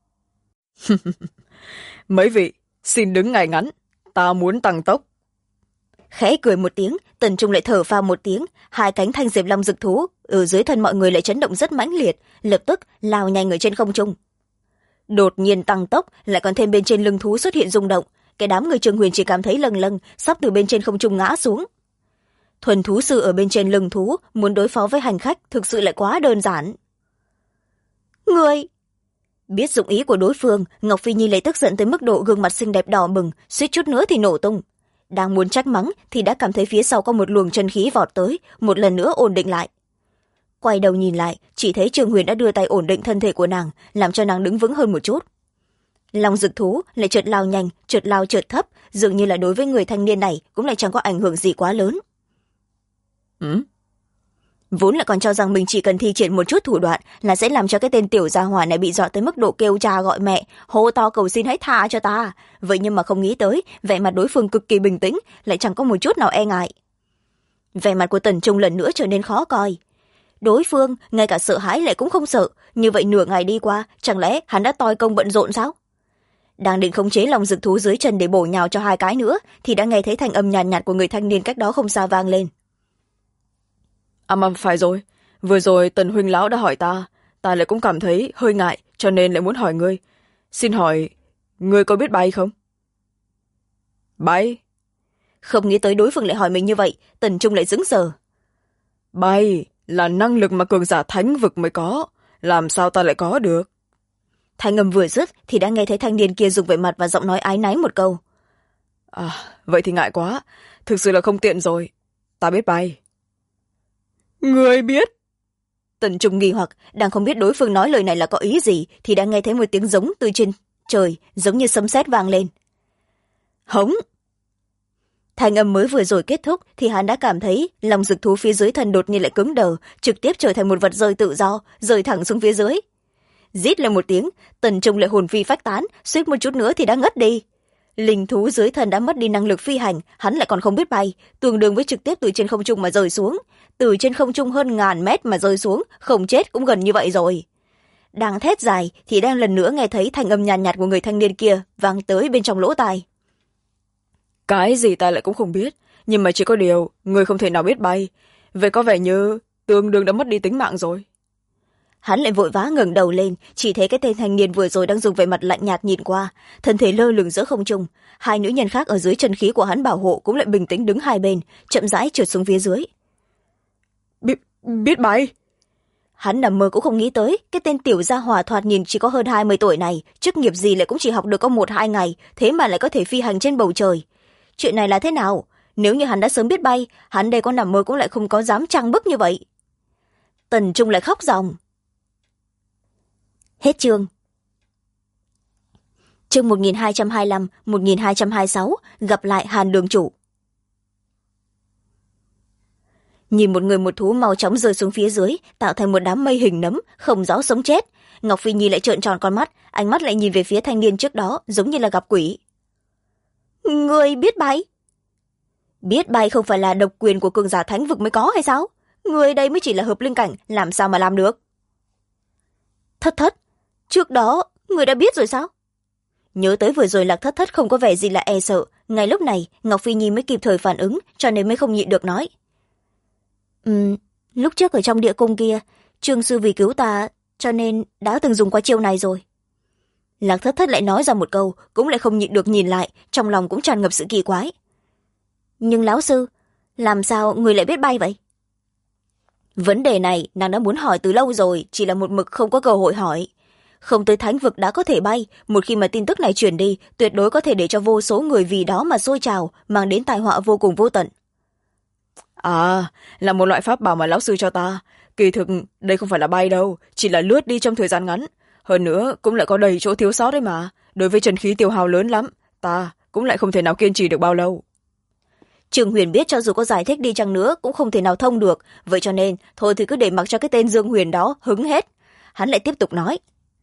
Mấy vị, xin đứng ngay ngắn, ta muốn tăng tốc. Khẽ cười một tiếng, Tần Trung lại thở phào một tiếng, hai cánh thanh diệp long dực thú ở dưới thân mọi người lại chấn động rất mãnh liệt, lập tức lao nhanh ở trên không trung. Đột nhiên tăng tốc, lại còn thêm bên trên lưng thú xuất hiện rung động, cái đám người Trường Huyền chỉ cảm thấy lâng lâng, sắp từ bên trên không trung ngã xuống. Thuần thú sư ở bên trên lưng thú muốn đối phó với hành khách thực sự lại quá đơn giản. Người biết dụng ý của đối phương, Ngọc Phi Nhi lại tức giận tới mức độ gương mặt xinh đẹp đỏ bừng, suýt chút nữa thì nổ tung. Đang muốn trách mắng thì đã cảm thấy phía sau có một luồng chân khí vọt tới, một lần nữa ổn định lại. Quay đầu nhìn lại, chỉ thấy Trường Huyền đã đưa tay ổn định thân thể của nàng, làm cho nàng đứng vững hơn một chút. Long dực thú lại chợt lao nhanh, chợt lao chợt thấp, dường như là đối với người thanh niên này cũng lại chẳng có ảnh hưởng gì quá lớn. Vốn lại còn cho rằng mình chỉ cần thi triển một chút thủ đoạn là sẽ làm cho cái tên tiểu gia hỏa này bị dọa tới mức độ kêu cha gọi mẹ, hô to cầu xin hãy tha cho ta. Vậy nhưng mà không nghĩ tới, vẻ mặt đối phương cực kỳ bình tĩnh, lại chẳng có một chút nào e ngại. Vẻ mặt của Tần Trung lần nữa trở nên khó coi. Đối phương ngay cả sợ hãi lại cũng không sợ, như vậy nửa ngày đi qua, chẳng lẽ hắn đã toi công bận rộn sao? Đang định khống chế lòng dực thú dưới chân để bổ nhào cho hai cái nữa, thì đã nghe thấy thanh âm nhàn nhạt của người thanh niên cách đó không xa vang lên. Mà phải rồi, vừa rồi Tần huynh lão đã hỏi ta lại cũng cảm thấy hơi ngại, cho nên lại muốn hỏi ngươi. Xin hỏi, ngươi có biết bay không? Bay? Không nghĩ tới đối phương lại hỏi mình như vậy, Tần Trung lại sững sờ. Bay là năng lực mà cường giả thánh vực mới có, làm sao ta lại có được? Thanh âm vừa dứt thì đã nghe thấy thanh niên kia dùng vẻ mặt và giọng nói áy náy một câu. Vậy thì ngại quá, thực sự là không tiện rồi. Ta biết bay. Ngươi biết? Tần Trung nghi hoặc, đang không biết đối phương nói lời này là có ý gì, thì đã nghe thấy một tiếng giống từ trên trời, giống như sấm sét vang lên. Hống! Thanh âm mới vừa rồi kết thúc thì hắn đã cảm thấy lòng dực thú phía dưới thân đột nhiên lại cứng đờ, trực tiếp trở thành một vật rơi tự do, rơi thẳng xuống phía dưới. Rít lên một tiếng, Tần Trung lại hồn phi phách tán, suýt một chút nữa thì đã ngất đi. Linh thú dưới thân đã mất đi năng lực phi hành, hắn lại còn không biết bay, tương đương với trực tiếp từ trên không trung mà rơi xuống. Từ trên không trung hơn 1000 mét mà rơi xuống, không chết cũng gần như vậy rồi. Đang thét dài thì đang lần nữa nghe thấy thanh âm nhàn nhạt của người thanh niên kia vang tới bên trong lỗ tai. Cái gì ta lại cũng không biết, nhưng mà chỉ có điều người không thể nào biết bay, vậy có vẻ như tương đương đã mất đi tính mạng rồi. Hắn lại vội vã ngẩng đầu lên, chỉ thấy cái tên thanh niên vừa rồi đang dùng vẻ mặt lạnh nhạt nhìn qua, thân thể lơ lửng giữa không trung. Hai nữ nhân khác ở dưới chân khí của hắn bảo hộ cũng lại bình tĩnh đứng hai bên, chậm rãi trượt xuống phía dưới. Biết bay. Hắn nằm mơ cũng không nghĩ tới cái tên tiểu gia hỏa thoạt nhìn chỉ có hơn 20 tuổi này, chức nghiệp gì lại cũng chỉ học được có 1-2 ngày, thế mà lại có thể phi hành trên bầu trời. Chuyện này là thế nào? Nếu như hắn đã sớm biết bay, hắn đây có nằm mơ cũng lại không có dám trăng bức như vậy. Tần Trung lại khóc ròng. Hết chương. Chương 1225, 1226, gặp lại Hàn đường chủ. Nhìn một người một thú mau chóng rơi xuống phía dưới, tạo thành một đám mây hình nấm, không rõ sống chết. Ngọc Phi Nhi lại trợn tròn con mắt, ánh mắt lại nhìn về phía thanh niên trước đó, giống như là gặp quỷ. Người biết bay? Biết bay không phải là độc quyền của cường giả thánh vực mới có hay sao? Người đây mới chỉ là hợp linh cảnh, làm sao mà làm được? Thất, trước đó, người đã biết rồi sao? Nhớ tới vừa rồi Lạc Thất không có vẻ gì là e sợ, ngay lúc này Ngọc Phi Nhi mới kịp thời phản ứng, cho nên mới không nhịn được nói. Lúc trước ở trong địa cung kia, Trương sư vì cứu ta, cho nên đã từng dùng qua chiêu này rồi. Lạc Thất lại nói ra một câu, cũng lại không nhịn được nhìn lại, trong lòng cũng tràn ngập sự kỳ quái. Nhưng lão sư, làm sao người lại biết bay vậy? Vấn đề này nàng đã muốn hỏi từ lâu rồi, chỉ là một mực không có cơ hội hỏi. Không tới thánh vực đã có thể bay, một khi mà tin tức này truyền đi, tuyệt đối có thể để cho vô số người vì đó mà sôi trào, mang đến tai họa vô cùng vô tận. À, là một loại pháp bảo mà lão sư cho ta. Kỳ thực, đây không phải là bay đâu, chỉ là lướt đi trong thời gian ngắn. Hơn nữa, cũng lại có đầy chỗ thiếu sót đấy mà. Đối với chân khí tiêu hao lớn lắm, ta cũng lại không thể nào kiên trì được bao lâu. Trương Huyền biết cho dù có giải thích đi chăng nữa cũng không thể nào thông được, vậy cho nên thôi thì cứ để mặc cho cái tên Dương Huyền đó hứng hết. Hắn lại tiếp tục nói.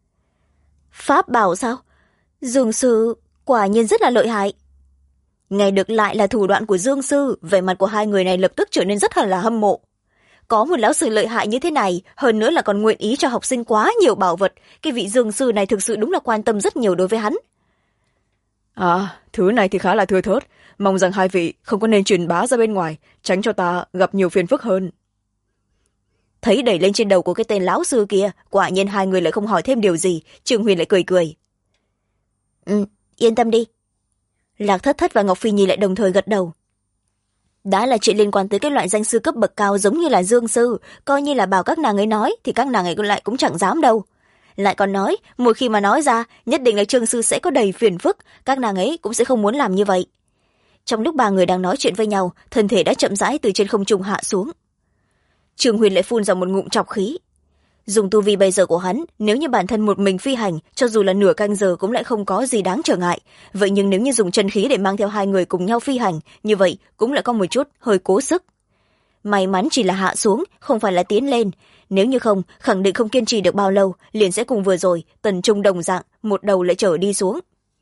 Pháp bảo sao? Dương sư quả nhiên rất là lợi hại. Nghe được lại là thủ đoạn của Dương sư, vẻ mặt của hai người này lập tức trở nên rất là hâm mộ. Có một lão sư lợi hại như thế này, hơn nữa là còn nguyện ý cho học sinh quá nhiều bảo vật, cái vị Dương sư này thực sự đúng là quan tâm rất nhiều đối với hắn. À, thứ này thì khá là thưa thớt, mong rằng hai vị không có nên truyền bá ra bên ngoài, tránh cho ta gặp nhiều phiền phức hơn. Thấy đẩy lên trên đầu của cái tên lão sư kia, quả nhiên hai người lại không hỏi thêm điều gì, Trương Huyền lại cười cười. Yên tâm đi. Lạc Thất và Ngọc Phi Nhi lại đồng thời gật đầu. Đã là chuyện liên quan tới cái loại danh sư cấp bậc cao giống như là Dương sư, coi như là bảo các nàng ấy nói thì các nàng ấy lại cũng chẳng dám đâu. Lại còn nói, một khi mà nói ra, nhất định là Trương sư sẽ có đầy phiền phức, các nàng ấy cũng sẽ không muốn làm như vậy. Trong lúc ba người đang nói chuyện với nhau, thân thể đã chậm rãi từ trên không trung hạ xuống. Trương Huyền lại phun ra một ngụm trọc khí. Dùng tu vi bây giờ của hắn, nếu như bản thân một mình phi hành, cho dù là nửa canh giờ cũng lại không có gì đáng trở ngại. Vậy nhưng nếu như dùng chân khí để mang theo hai người cùng nhau phi hành, như vậy cũng lại có một chút hơi cố sức. May mắn chỉ là hạ xuống, không phải là tiến lên. Nếu như không, khẳng định không kiên trì được bao lâu, liền sẽ cùng vừa rồi, Tần Trung đồng dạng, một đầu lại trở đi xuống.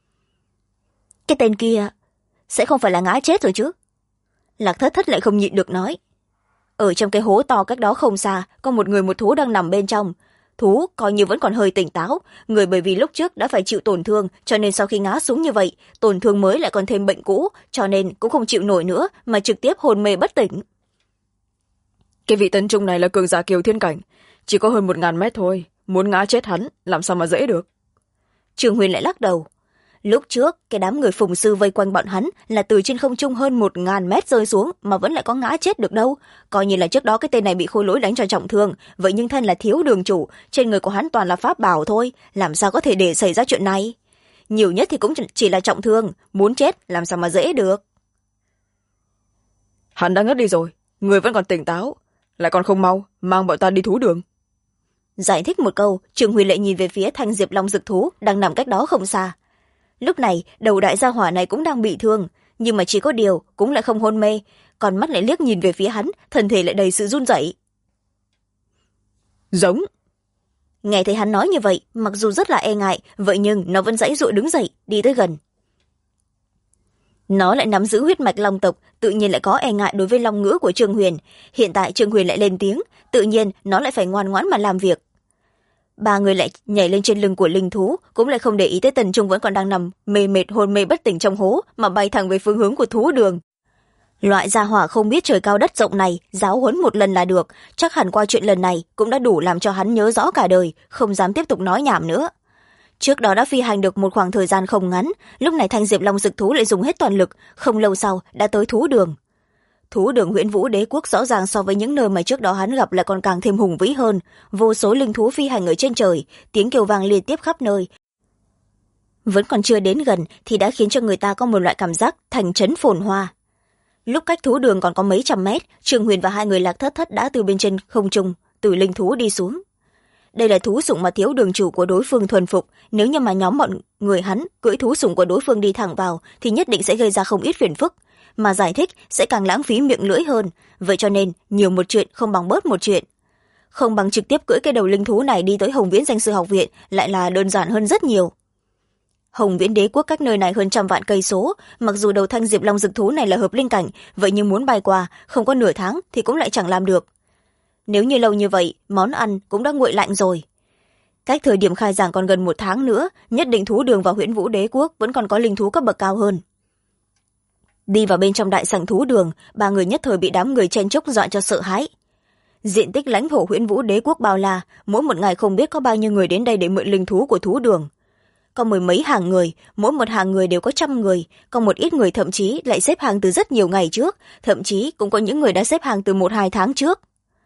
Cái tên kia, sẽ không phải là ngã chết rồi chứ? Lạc Thất lại không nhịn được nói. Ở trong cái hố to cách đó không xa, có một người một thú đang nằm bên trong. Thú coi như vẫn còn hơi tỉnh táo, người bởi vì lúc trước đã phải chịu tổn thương, cho nên sau khi ngã xuống như vậy, tổn thương mới lại còn thêm bệnh cũ, cho nên cũng không chịu nổi nữa, mà trực tiếp hôn mê bất tỉnh. Cái vị Tấn Trung này là cường giả Kiều Thiên Cảnh, chỉ có hơn 1000 mét thôi, muốn ngã chết hắn, làm sao mà dễ được. Trương Huyền lại lắc đầu. Lúc trước, cái đám người phùng sư vây quanh bọn hắn là từ trên không trung hơn 1000 mét rơi xuống mà vẫn lại có ngã chết được đâu. Coi như là trước đó cái tên này bị Khôi Lỗi đánh cho trọng thương, vậy nhưng thân là thiếu đường chủ, trên người của hắn toàn là pháp bảo thôi, làm sao có thể để xảy ra chuyện này. Nhiều nhất thì cũng chỉ là trọng thương, muốn chết làm sao mà dễ được. Hắn đã ngất đi rồi, người vẫn còn tỉnh táo, lại còn không mau, mang bọn ta đi thú đường. Giải thích một câu, Trương Huy lại nhìn về phía thanh diệp long dực thú đang nằm cách đó không xa. Lúc này, đầu đại gia hỏa này cũng đang bị thương, nhưng mà chỉ có điều cũng lại không hôn mê, còn mắt lại liếc nhìn về phía hắn, thân thể lại đầy sự run rẩy. Giống. Nghe thấy hắn nói như vậy, mặc dù rất là e ngại, vậy nhưng nó vẫn giãy giụa đứng dậy, đi tới gần. Nó lại nắm giữ huyết mạch long tộc, tự nhiên lại có e ngại đối với long ngữ của Trương Huyền. Hiện tại Trương Huyền lại lên tiếng, tự nhiên nó lại phải ngoan ngoãn mà làm việc. Ba người lại nhảy lên trên lưng của linh thú, cũng lại không để ý tới Tần Trung vẫn còn đang nằm mê mệt hôn mê bất tỉnh trong hố, mà bay thẳng về phương hướng của thú đường. Loại gia hỏa không biết trời cao đất rộng này giáo huấn một lần là được, chắc hẳn qua chuyện lần này cũng đã đủ làm cho hắn nhớ rõ cả đời, không dám tiếp tục nói nhảm nữa. Trước đó đã phi hành được một khoảng thời gian không ngắn, lúc này thanh diệp long dực thú lại dùng hết toàn lực, không lâu sau đã tới thú đường. Thú đường Huyễn Vũ Đế quốc rõ ràng so với những nơi mà trước đó hắn gặp lại còn càng thêm hùng vĩ hơn, vô số linh thú phi hành ở trên trời, tiếng kêu vang liên tiếp khắp nơi. Vẫn còn chưa đến gần thì đã khiến cho người ta có một loại cảm giác thành trấn phồn hoa. Lúc cách thú đường còn có mấy trăm mét, Trương Huyền và hai người Lạc Thất Thất đã từ bên trên không trung từ linh thú đi xuống. Đây là thú sủng mà thiếu đường chủ của đối phương thuần phục, nếu như mà nhóm bọn người hắn cưỡi thú sủng của đối phương đi thẳng vào thì nhất định sẽ gây ra không ít phiền phức, mà giải thích sẽ càng lãng phí miệng lưỡi hơn, vậy cho nên nhiều một chuyện không bằng bớt một chuyện. Không bằng trực tiếp cưỡi cái đầu linh thú này đi tới Hồng Viễn Danh Sư Học Viện lại là đơn giản hơn rất nhiều. Hồng Viễn Đế quốc cách nơi này hơn 100 vạn cây số, mặc dù đầu thanh diệp long dực thú này là hợp linh cảnh, vậy nhưng muốn bay qua không có nửa tháng thì cũng lại chẳng làm được. Nếu như lâu như vậy, món ăn cũng đã nguội lạnh rồi. Cách thời điểm khai giảng còn gần 1 tháng nữa, nhất định thú đường và Huyễn Vũ Đế quốc vẫn còn có linh thú cấp bậc cao hơn. Đi vào bên trong đại sảnh thú đường, ba người nhất thời bị đám người chen chúc dọa cho sợ hãi. Diện tích lãnh thổ Huyễn Vũ Đế quốc bao la, mỗi một ngày không biết có bao nhiêu người đến đây để mượn linh thú của thú đường. Có mười mấy hàng người, mỗi một hàng người đều có 100 người, có một ít người thậm chí lại xếp hàng từ rất nhiều ngày trước, thậm chí cũng có những người đã xếp hàng từ 1-2 tháng trước.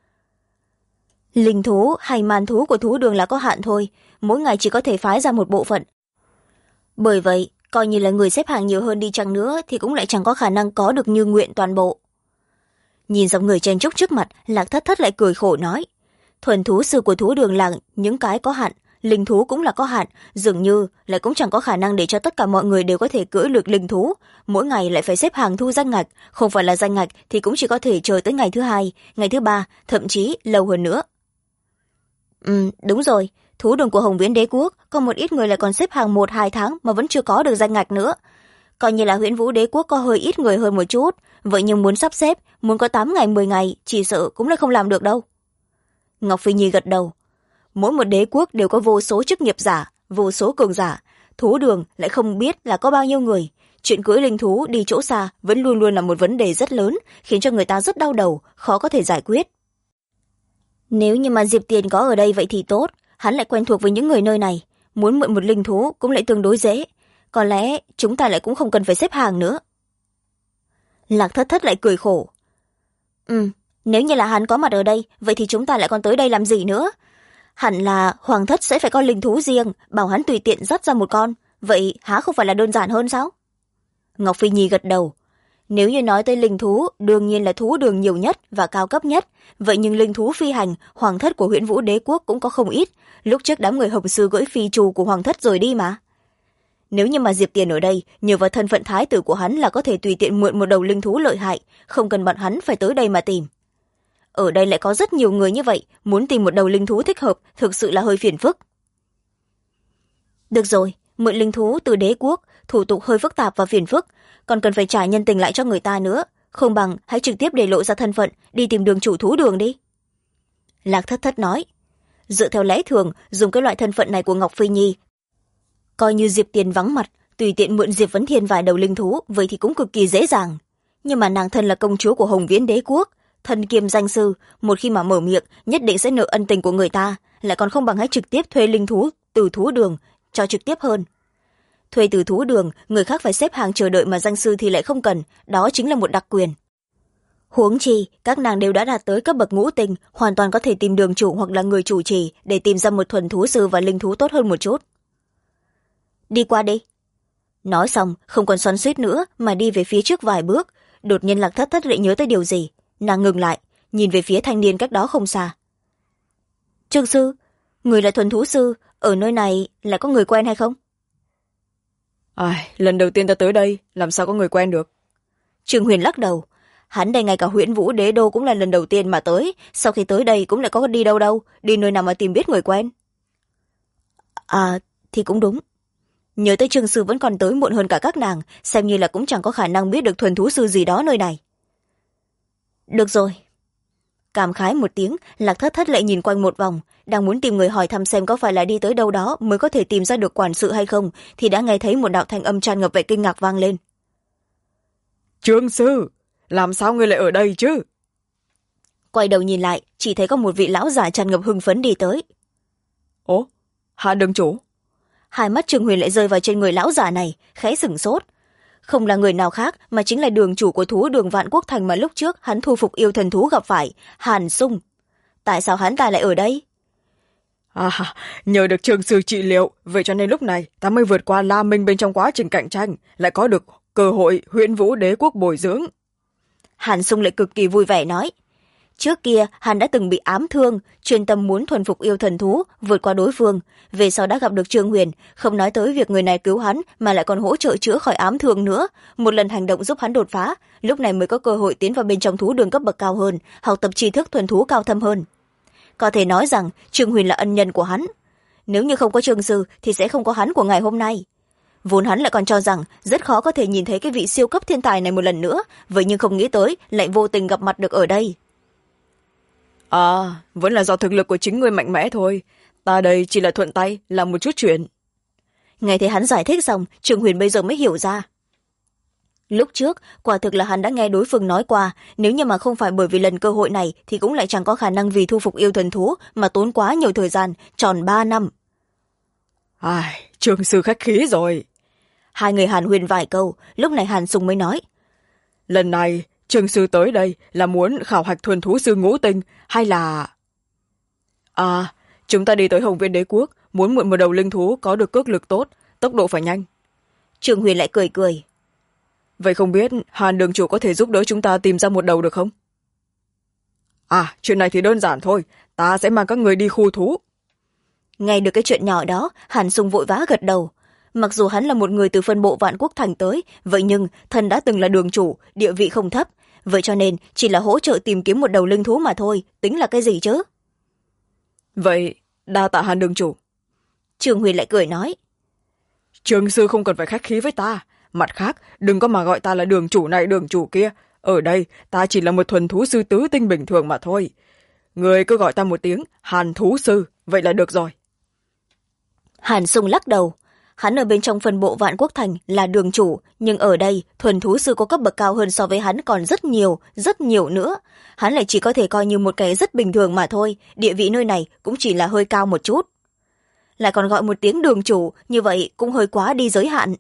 Linh thú hay màn thú của thú đường là có hạn thôi, mỗi ngày chỉ có thể phái ra một bộ phận. Bởi vậy, coi như là người xếp hàng nhiều hơn đi chăng nữa thì cũng lại chẳng có khả năng có được như nguyện toàn bộ. Nhìn dòng người chen chúc trước mặt, Lạc Thất Thất lại cười khổ nói, thuần thú sư của thú đường là những cái có hạn, linh thú cũng là có hạn, dường như lại cũng chẳng có khả năng để cho tất cả mọi người đều có thể cưỡi được linh thú, mỗi ngày lại phải xếp hàng thu danh ngạch, không phải là danh ngạch thì cũng chỉ có thể chờ tới ngày thứ 2, ngày thứ 3, thậm chí lâu hơn nữa. Đúng rồi, thú đường của Hồng Viễn Đế quốc có một ít người lại còn xếp hàng 1-2 tháng mà vẫn chưa có được danh ngạch nữa. Coi như là Huyễn Vũ Đế quốc có hơi ít người hơn một chút, vậy nhưng muốn sắp xếp, muốn có 8 ngày 10 ngày, chỉ sợ cũng lại không làm được đâu. Ngọc Phi Nhi gật đầu. Mỗi một đế quốc đều có vô số chức nghiệp giả, vô số cường giả, thú đường lại không biết là có bao nhiêu người. Chuyện cưỡi linh thú đi chỗ xa vẫn luôn luôn là một vấn đề rất lớn, khiến cho người ta rất đau đầu, khó có thể giải quyết. Nếu như mà Diệp Tiền có ở đây vậy thì tốt, hắn lại quen thuộc với những người nơi này, muốn mượn một linh thú cũng lại tương đối dễ. Có lẽ chúng ta lại cũng không cần phải xếp hàng nữa. Lạc Thất Thất lại cười khổ. Nếu như là hắn có mặt ở đây, vậy thì chúng ta lại còn tới đây làm gì nữa? Hẳn là Hoàng Thất sẽ phải có linh thú riêng, bảo hắn tùy tiện dắt ra một con, vậy há không phải là đơn giản hơn sao? Ngọc Phi Nhi gật đầu. Nếu như nói tới linh thú, đương nhiên là thú đường nhiều nhất và cao cấp nhất, vậy nhưng linh thú phi hành, Hoàng Thất của Huyễn Vũ Đế quốc cũng có không ít, lúc trước đám người Hồng Sư gửi phi trù của Hoàng Thất rồi đi mà. Nếu như mà Diệp Tiền ở đây, nhờ vào thân phận thái tử của hắn là có thể tùy tiện mượn một đầu linh thú lợi hại, không cần bọn hắn phải tới đây mà tìm. Ở đây lại có rất nhiều người như vậy, muốn tìm một đầu linh thú thích hợp thực sự là hơi phiền phức. Được rồi, mượn linh thú từ đế quốc, thủ tục hơi phức tạp và phiền phức, còn cần phải trả nhân tình lại cho người ta nữa, không bằng hãy trực tiếp để lộ ra thân phận, đi tìm đường chủ thú đường đi. Lạc Thất Thất nói, dựa theo lẽ thường, dùng cái loại thân phận này của Ngọc Phi Nhi, coi như Diệp Tiền vắng mặt, tùy tiện mượn Diệp Vấn Thiên vài đầu linh thú, vậy thì cũng cực kỳ dễ dàng. Nhưng mà nàng thân là công chúa của Hồng Viễn Đế quốc, thân kiêm danh sư, một khi mà mở miệng nhất định sẽ nợ ân tình của người ta, lại còn không bằng hãy trực tiếp thuê linh thú từ thú đường cho trực tiếp hơn. Thuê từ thú đường, người khác phải xếp hàng chờ đợi mà danh sư thì lại không cần, đó chính là một đặc quyền. Huống chi các nàng đều đã đạt tới cấp bậc ngũ tinh, hoàn toàn có thể tìm đường chủ hoặc là người chủ trì để tìm ra một thuần thú sư và linh thú tốt hơn một chút. Đi qua đi. Nói xong không còn xoắn xuýt nữa mà đi về phía trước vài bước, đột nhiên Lạc Thất Thất lại nhớ tới điều gì, nàng ngừng lại, nhìn về phía thanh niên cách đó không xa. Trương sư, người là thuần thú sư, ở nơi này lại có người quen hay không? Lần đầu tiên ta tới đây, làm sao có người quen được? Trương Huyền lắc đầu. Hắn đây ngay cả Huyễn Vũ Đế đô cũng là lần đầu tiên mà tới, sau khi tới đây cũng lại có đi đâu, đi nơi nào mà tìm biết người quen. Thì cũng đúng. Nhớ tới Trương sư vẫn còn tới muộn hơn cả các nàng, xem như là cũng chẳng có khả năng biết được thuần thú sư gì đó nơi này. Được rồi. Cảm khái một tiếng, Lạc Thất Thất lại nhìn quanh một vòng, đang muốn tìm người hỏi thăm xem có phải là đi tới đâu đó mới có thể tìm ra được quản sự hay không, thì đã nghe thấy một đạo thanh âm tràn ngập vẻ kinh ngạc vang lên. Trương sư, làm sao ngươi lại ở đây chứ? Quay đầu nhìn lại, chỉ thấy có một vị lão già tràn ngập hưng phấn đi tới. Ố, Hàn đường chủ. Hai mắt Trương Huyền lại rơi vào trên người lão già này, khẽ sửng sốt. Không là người nào khác mà chính là đường chủ của thú đường Vạn Quốc Thành mà lúc trước hắn thu phục yêu thần thú gặp phải, Hàn Sung. Tại sao hắn ta lại ở đây? Nhờ được Trương sư trị liệu, vậy cho nên lúc này ta mới vượt qua La Minh bên trong quá trình cạnh tranh, lại có được cơ hội Huyễn Vũ Đế quốc bồi dưỡng. Hàn Sung lại cực kỳ vui vẻ nói. Trước kia hắn đã từng bị ám thương, chuyên tâm muốn thuần phục yêu thần thú, vượt qua đối phương. Về sau đã gặp được Trương Huyền, không nói tới việc người này cứu hắn mà lại còn hỗ trợ chữa khỏi ám thương nữa. Một lần hành động giúp hắn đột phá, lúc này mới có cơ hội tiến vào bên trong thú đường cấp bậc cao hơn, học tập tri thức thuần thú cao thâm hơn. Có thể nói rằng Trương Huyền là ân nhân của hắn. Nếu như không có Trương sư thì sẽ không có hắn của ngày hôm nay. Vốn hắn lại còn cho rằng rất khó có thể nhìn thấy cái vị siêu cấp thiên tài này một lần nữa, vậy nhưng không nghĩ tới lại vô tình gặp mặt được ở đây. Vẫn là do thực lực của chính ngươi mạnh mẽ thôi. Ta đây chỉ là thuận tay làm một chút chuyện. Nghe thấy hắn giải thích xong, Trương Huyền bây giờ mới hiểu ra. Lúc trước quả thực là hắn đã nghe đối phương nói qua, nếu như mà không phải bởi vì lần cơ hội này thì cũng lại chẳng có khả năng vì thu phục yêu thần thú mà tốn quá nhiều thời gian, tròn 3 năm. Trương sư khách khí rồi. Hai người hàn huyên vài câu, lúc này Hàn Sung mới nói. Lần này Trương sư tới đây là muốn khảo hạch thuần thú sư ngũ tinh hay là... chúng ta đi tới Hồng Viên Đế quốc, muốn mượn một đầu linh thú có được cước lực tốt, tốc độ phải nhanh. Trương Huyền lại cười cười. Vậy không biết Hàn đường chủ có thể giúp đỡ chúng ta tìm ra một đầu được không? Chuyện này thì đơn giản thôi, ta sẽ mang các người đi khu thú. Nghe được cái chuyện nhỏ đó, Hàn Sung vội vã gật đầu. Mặc dù hắn là một người từ phân bộ Vạn Quốc Thành tới, vậy nhưng thần đã từng là đường chủ, địa vị không thấp. Vậy cho nên chỉ là hỗ trợ tìm kiếm một đầu linh thú mà thôi, tính là cái gì chứ? Vậy đa tạ Hàn đường chủ. Trương Huyền lại cười nói. Trương sư không cần phải khách khí với ta. Mặt khác, đừng có mà gọi ta là đường chủ này đường chủ kia. Ở đây, ta chỉ là một thuần thú sư tứ tinh bình thường mà thôi. Người cứ gọi ta một tiếng Hàn thú sư, vậy là được rồi. Hàn Sung lắc đầu. Hắn ở bên trong phân bộ Vạn Quốc Thành là đường chủ, nhưng ở đây thuần thú sư có cấp bậc cao hơn so với hắn còn rất nhiều nữa. Hắn lại chỉ có thể coi như một cái rất bình thường mà thôi, địa vị nơi này cũng chỉ là hơi cao một chút. Lại còn gọi một tiếng đường chủ, như vậy cũng hơi quá đi giới hạn.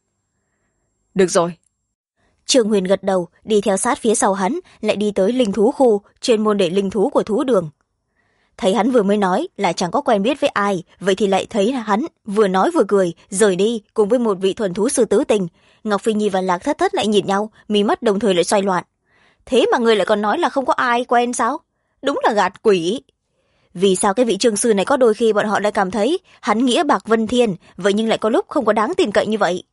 Được rồi. Trương Huyền gật đầu, đi theo sát phía sau hắn, lại đi tới linh thú khu, chuyên môn để linh thú của thú đường. Thấy hắn vừa mới nói là chẳng có quen biết với ai, vậy thì lại thấy hắn vừa nói vừa cười, rời đi cùng với một vị thuần thú sư tứ tình. Ngọc Phi Nhi và Lạc Thất Thất lại nhìn nhau, mí mắt đồng thời lại xoay loạn. Thế mà người lại còn nói là không có ai quen sao? Đúng là gạt quỷ. Vì sao cái vị Trương sư này có đôi khi bọn họ lại cảm thấy hắn nghĩa bạc vân thiên, vậy nhưng lại có lúc không có đáng tin cậy như vậy?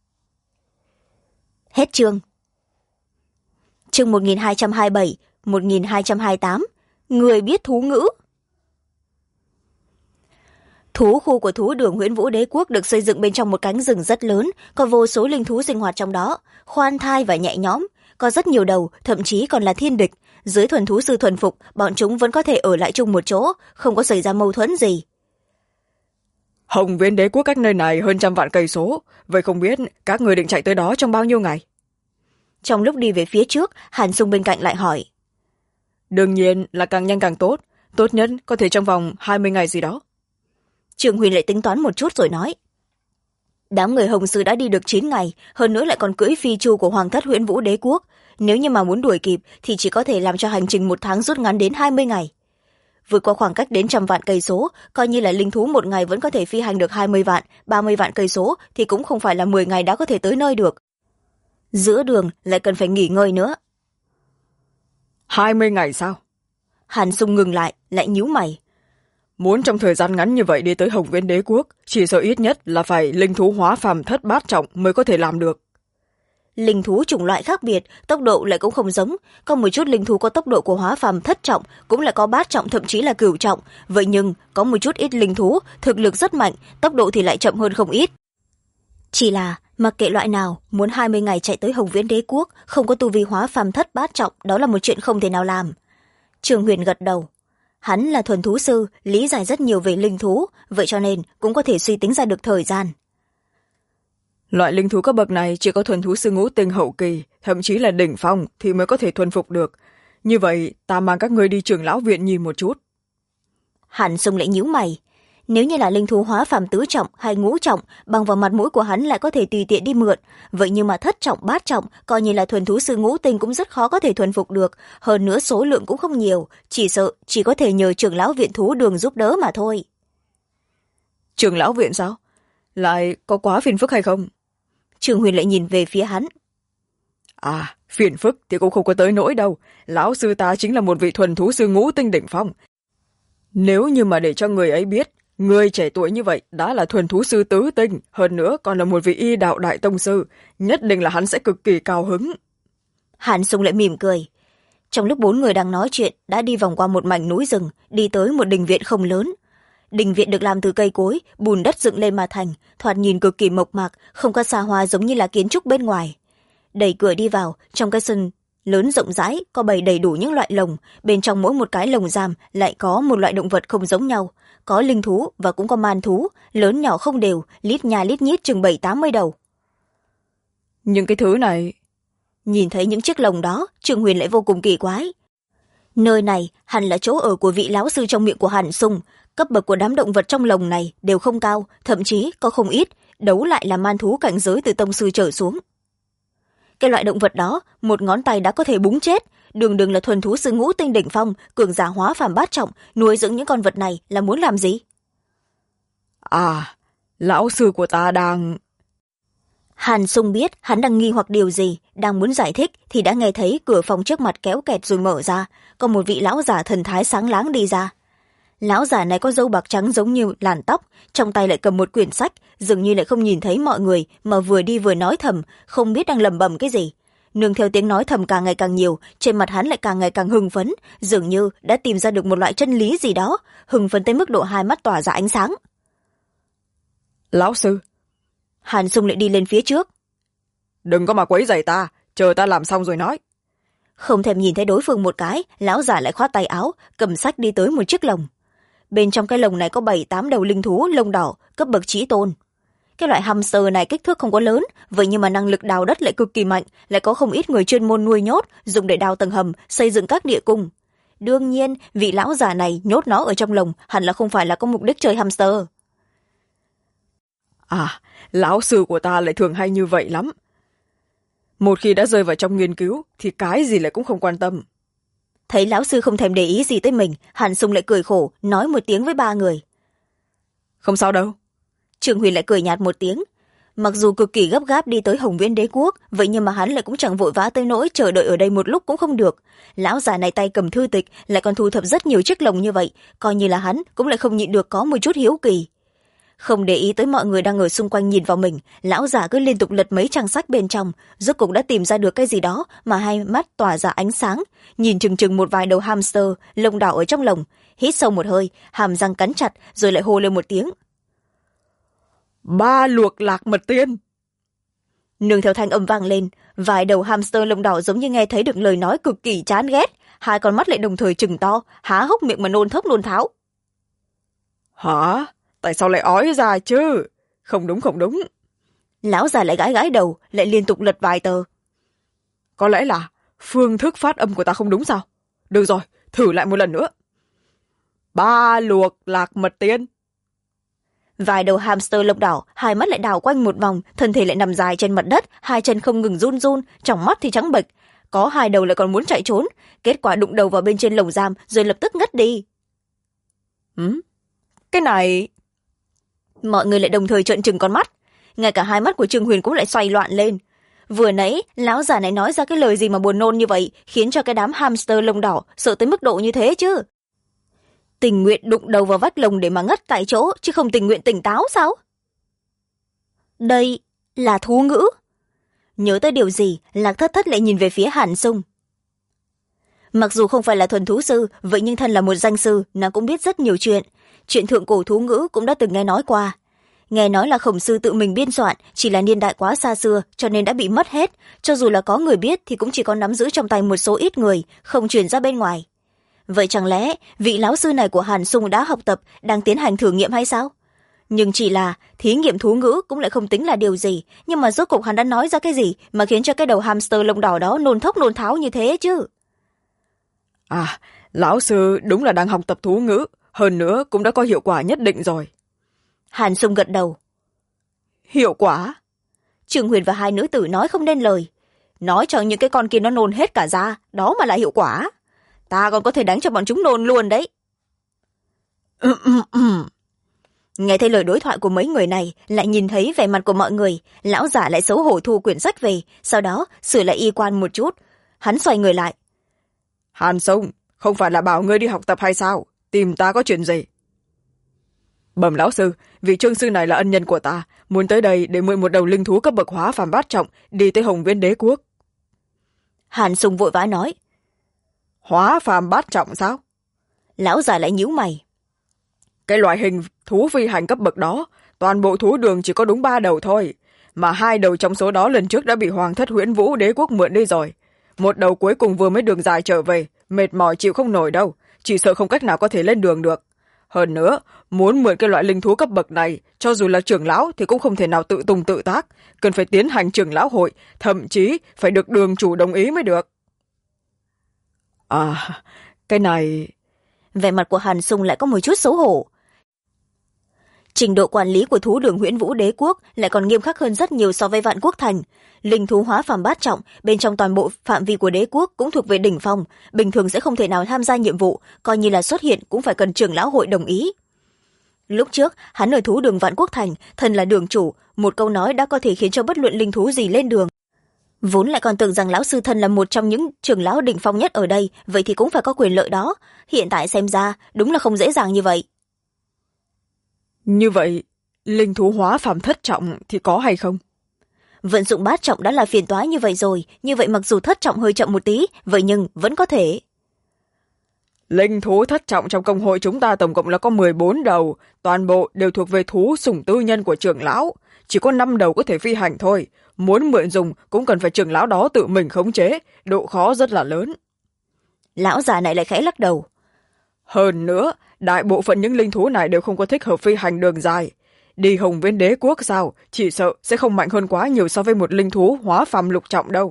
Hết chương. Chương 1227, 1228. Người biết thú ngữ. Thú khu của thú đường Huyễn Vũ Đế quốc được xây dựng bên trong một cánh rừng rất lớn, có vô số linh thú sinh hoạt trong đó, khoan thai và nhẹ nhõm, có rất nhiều đầu, thậm chí còn là thiên địch. Dưới thuần thú sư thuần phục, bọn chúng vẫn có thể ở lại chung một chỗ, không có xảy ra mâu thuẫn gì. Hồng Viên Đế quốc cách nơi này hơn 100 vạn cây số, vậy không biết các người định chạy tới đó trong bao nhiêu ngày? Trong lúc đi về phía trước, Hàn Sung bên cạnh lại hỏi. Đương nhiên là càng nhanh càng tốt, tốt nhất có thể trong vòng 20 ngày gì đó. Trương Huyền lại tính toán một chút rồi nói. Đám người Hồng Sư đã đi được 9 ngày, hơn nữa lại còn cưỡi phi chu của Hoàng thất Huyễn Vũ Đế quốc. Nếu như mà muốn đuổi kịp thì chỉ có thể làm cho hành trình 1 tháng rút ngắn đến 20 ngày. Vượt qua khoảng cách đến 100 vạn cây số, coi như là linh thú một ngày vẫn có thể phi hành được 20 vạn, 30 vạn cây số thì cũng không phải là 10 ngày đã có thể tới nơi được. Giữa đường lại cần phải nghỉ ngơi nữa. 20 ngày sao? Hàn Sung ngừng lại nhíu mày. Muốn trong thời gian ngắn như vậy đi tới Hồng Viên Đế quốc, chỉ sợ ít nhất là phải linh thú hóa phàm thất bát trọng mới có thể làm được. Linh thú chủng loại khác biệt, tốc độ lại cũng không giống. Có một chút linh thú có tốc độ của hóa phàm thất trọng, cũng là có bát trọng thậm chí là cửu trọng. Vậy nhưng, có một chút ít linh thú, thực lực rất mạnh, tốc độ thì lại chậm hơn không ít. Chỉ là, mặc kệ loại nào, muốn 20 ngày chạy tới Hồng Viễn Đế quốc, không có tu vi hóa phàm thất bát trọng, đó là một chuyện không thể nào làm. Trương Huyền gật đầu. Hắn là thuần thú sư, lý giải rất nhiều về linh thú, vậy cho nên cũng có thể suy tính ra được thời gian. loại linh thú cấp bậc này chỉ có thuần thú sư ngũ tinh hậu kỳ, thậm chí là đỉnh phong thì mới có thể thuần phục được. Như vậy ta mang các ngươi đi trưởng lão viện nhìn một chút. Hàn Sung lại nhíu mày. Nếu như là linh thú hóa phàm tứ trọng hay ngũ trọng, bằng vào mặt mũi của hắn lại có thể tùy tiện đi mượn. Vậy nhưng mà thất trọng bát trọng, coi như là thuần thú sư ngũ tinh cũng rất khó có thể thuần phục được. Hơn nữa số lượng cũng không nhiều, chỉ sợ chỉ có thể nhờ trưởng lão viện thú đường giúp đỡ mà thôi. Trưởng lão viện sao? Lại có quá phiền phức hay không? Trương Huyền lại nhìn về phía hắn. À, phiền phức thì cũng không có tới nỗi đâu. Lão sư ta chính là một vị thuần thú sư ngũ tinh đỉnh phong. Nếu như mà để cho người ấy biết, người trẻ tuổi như vậy đã là thuần thú sư tứ tinh, hơn nữa còn là một vị y đạo đại tông sư, nhất định là hắn sẽ cực kỳ cao hứng. Hàn Sung lại mỉm cười. Trong lúc bốn người đang nói chuyện, đã đi vòng qua một mảnh núi rừng, đi tới một đình viện không lớn. Đình viện được làm từ cây cối, bùn đất dựng lên mà thành, thoạt nhìn cực kỳ mộc mạc, không có xa hoa giống như là kiến trúc bên ngoài. Đẩy cửa đi vào, trong cái sân lớn rộng rãi có bày đầy đủ những loại lồng, bên trong mỗi một cái lồng giam lại có một loại động vật không giống nhau, có linh thú và cũng có man thú, lớn nhỏ không đều, lít nha lít nhít chừng 70-80 đầu. Những cái thứ này... Nhìn thấy những chiếc lồng đó, Trương Huyền lại vô cùng kỳ quái. Nơi này hẳn là chỗ ở của vị lão sư trong miệng của Hàn Sung, cấp bậc của đám động vật trong lồng này đều không cao, thậm chí có không ít, đấu lại là man thú cảnh giới từ tông sư trở xuống. Cái loại động vật đó, một ngón tay đã có thể búng chết, đường đường là thuần thú sư ngũ tinh đỉnh phong, cường giả hóa phàm bát trọng, nuôi dưỡng những con vật này là muốn làm gì? À, lão sư của ta đang... Hàn Sung biết hắn đang nghi hoặc điều gì, đang muốn giải thích thì đã nghe thấy cửa phòng trước mặt kéo kẹt rồi mở ra, có một vị lão giả thần thái sáng láng đi ra. Lão giả này có râu bạc trắng giống như làn tóc, trong tay lại cầm một quyển sách, dường như lại không nhìn thấy mọi người mà vừa đi vừa nói thầm, không biết đang lẩm bẩm cái gì. Nương theo tiếng nói thầm càng ngày càng nhiều, trên mặt hắn lại càng ngày càng hưng phấn, dường như đã tìm ra được một loại chân lý gì đó, hưng phấn tới mức độ hai mắt tỏa ra ánh sáng. Lão sư. Hàn Sung lại đi lên phía trước. Đừng có mà quấy rầy ta, chờ ta làm xong rồi nói. Không thèm nhìn thấy đối phương một cái, lão giả lại khoát tay áo, cầm sách đi tới một chiếc lồng. Bên trong cái lồng này có 7-8 đầu linh thú lông đỏ, cấp bậc chí tôn. Cái loại hamster này kích thước không có lớn, vậy nhưng mà năng lực đào đất lại cực kỳ mạnh, lại có không ít người chuyên môn nuôi nhốt, dùng để đào tầng hầm, xây dựng các địa cung. Đương nhiên, vị lão già này nhốt nó ở trong lồng hẳn là không phải là có mục đích chơi hamster. À, lão sư của ta lại thường hay như vậy lắm. Một khi đã rơi vào trong nghiên cứu, thì cái gì lại cũng không quan tâm. Thấy lão sư không thèm để ý gì tới mình, Hàn Sung lại cười khổ, nói một tiếng với ba người. Không sao đâu. Trương Huyền lại cười nhạt một tiếng. Mặc dù cực kỳ gấp gáp đi tới Hồng Viễn Đế Quốc, vậy nhưng mà hắn lại cũng chẳng vội vã tới nỗi chờ đợi ở đây một lúc cũng không được. Lão già này tay cầm thư tịch, lại còn thu thập rất nhiều chiếc lồng như vậy, coi như là hắn cũng lại không nhịn được có một chút hiếu kỳ. Không để ý tới mọi người đang ở xung quanh nhìn vào mình, lão già cứ liên tục lật mấy trang sách bên trong, rốt cục đã tìm ra được cái gì đó mà hai mắt tỏa ra ánh sáng, nhìn chừng chừng một vài đầu hamster lông đỏ ở trong lồng, hít sâu một hơi, hàm răng cắn chặt rồi lại hô lên một tiếng. 3 luộc lạc mật tiên. Nương theo thanh âm vang lên, vài đầu hamster lông đỏ giống như nghe thấy được lời nói cực kỳ chán ghét, hai con mắt lại đồng thời trừng to, há hốc miệng mà nôn thốc nôn tháo. Hả? Tại sao lại ói ra chứ? Không đúng, không đúng. Lão già lại gãi gãi đầu, lại liên tục lật vài tờ. Có lẽ là phương thức phát âm của ta không đúng sao? Được rồi, thử lại một lần nữa. 3 luộc lạc mật tiên. Vài đầu hamster lông đỏ, hai mắt lại đảo quanh một vòng, thân thể lại nằm dài trên mặt đất, hai chân không ngừng run run, trong mắt thì trắng bệch. Có hai đầu lại còn muốn chạy trốn, kết quả đụng đầu vào bên trên lồng giam rồi lập tức ngất đi. Cái này... Mọi người lại đồng thời trợn trừng con mắt, ngay cả hai mắt của Trương Huyền cũng lại xoay loạn lên. Vừa nãy lão già này nói ra cái lời gì mà buồn nôn như vậy, khiến cho cái đám hamster lông đỏ sợ tới mức độ như thế chứ? Tình nguyện đụng đầu vào vách lồng để mà ngất tại chỗ, chứ không tình nguyện tỉnh táo sao? Đây là thú ngữ. Nhớ tới điều gì, Lạc Thất Thất lại nhìn về phía Hàn Sung. Mặc dù không phải là thuần thú sư, vậy nhưng thân là một danh sư, nàng cũng biết rất nhiều chuyện. Chuyện thượng cổ thú ngữ cũng đã từng nghe nói qua. Nghe nói là Khổng Sư tự mình biên soạn, chỉ là niên đại quá xa xưa cho nên đã bị mất hết, cho dù là có người biết thì cũng chỉ có nắm giữ trong tay một số ít người, không truyền ra bên ngoài. Vậy chẳng lẽ vị lão sư này của Hàn Sung đã học tập, đang tiến hành thử nghiệm hay sao? nhưng chỉ là thí nghiệm thú ngữ cũng lại không tính là điều gì. Nhưng mà rốt cục hắn đã nói ra cái gì mà khiến cho cái đầu hamster lông đỏ đó nôn thốc nôn tháo như thế chứ? À, lão sư đúng là đang học tập thú ngữ, hơn nữa cũng đã có hiệu quả nhất định rồi. Hàn Sung gật đầu. Hiệu quả? Trương Huyền và hai nữ tử nói không nên lời. Nói cho những cái con kia nó nôn hết cả ra, đó mà là hiệu quả. Ta còn có thể đánh cho bọn chúng nôn luôn đấy. Nghe thấy lời đối thoại của mấy người này, lại nhìn thấy vẻ mặt của mọi người, lão giả lại xấu hổ thu quyển sách về, sau đó sửa lại y quan một chút. Hắn xoay người lại. Hàn Sung, không phải là bảo ngươi đi học tập hay sao? Tìm ta có chuyện gì? Bẩm lão sư, vị trương sư này là ân nhân của ta, muốn tới đây để mượn một đầu linh thú cấp bậc hóa phàm bát trọng đi tới Hồng Viễn Đế quốc. Hàn Sung vội vã nói. Hóa phàm bát trọng sao? Lão già lại nhíu mày. Cái loại hình thú phi hành cấp bậc đó, toàn bộ thú đường chỉ có đúng 3 đầu thôi, mà 2 đầu trong số đó lần trước đã bị Hoàng thất Huyễn Vũ Đế quốc mượn đi rồi. Một đầu cuối cùng vừa mới đường dài trở về, mệt mỏi chịu không nổi đâu, chỉ sợ không cách nào có thể lên đường được. Hơn nữa, muốn mượn cái loại linh thú cấp bậc này, cho dù là trưởng lão thì cũng không thể nào tự tung tự tác, cần phải tiến hành trưởng lão hội, thậm chí phải được đường chủ đồng ý mới được. À, cái này... Vẻ mặt của Hàn Sung lại có một chút xấu hổ. Trình độ quản lý của thú đường Huyễn Vũ Đế quốc lại còn nghiêm khắc hơn rất nhiều so với Vạn Quốc Thành. Linh thú hóa phàm bát trọng bên trong toàn bộ phạm vi của đế quốc cũng thuộc về đỉnh phong, bình thường sẽ không thể nào tham gia nhiệm vụ, coi như là xuất hiện cũng phải cần trưởng lão hội đồng ý. Lúc trước hắn ở thú đường Vạn Quốc Thành, thân là đường chủ, một câu nói đã có thể khiến cho bất luận linh thú gì lên đường. Vốn lại còn tưởng rằng lão sư thân là một trong những trưởng lão đỉnh phong nhất ở đây, vậy thì cũng phải có quyền lợi đó. Hiện tại xem ra đúng là không dễ dàng như vậy. Như vậy, linh thú hóa phàm thất trọng thì có hay không? Vận dụng bát trọng đã là phiền toái như vậy rồi, như vậy mặc dù thất trọng hơi chậm một tí, vậy nhưng vẫn có thể. Linh thú thất trọng trong công hội chúng ta tổng cộng là có 14 đầu, toàn bộ đều thuộc về thú sủng tư nhân của trưởng lão. Chỉ có 5 đầu có thể phi hành thôi, muốn mượn dùng cũng cần phải trưởng lão đó tự mình khống chế, độ khó rất là lớn. Lão già này lại khẽ lắc đầu. Hơn nữa, đại bộ phận những linh thú này đều không có thích hợp phi hành đường dài. Đi Hồng Viễn Đế quốc sao, chỉ sợ sẽ không mạnh hơn quá nhiều so với một linh thú hóa phàm lục trọng đâu.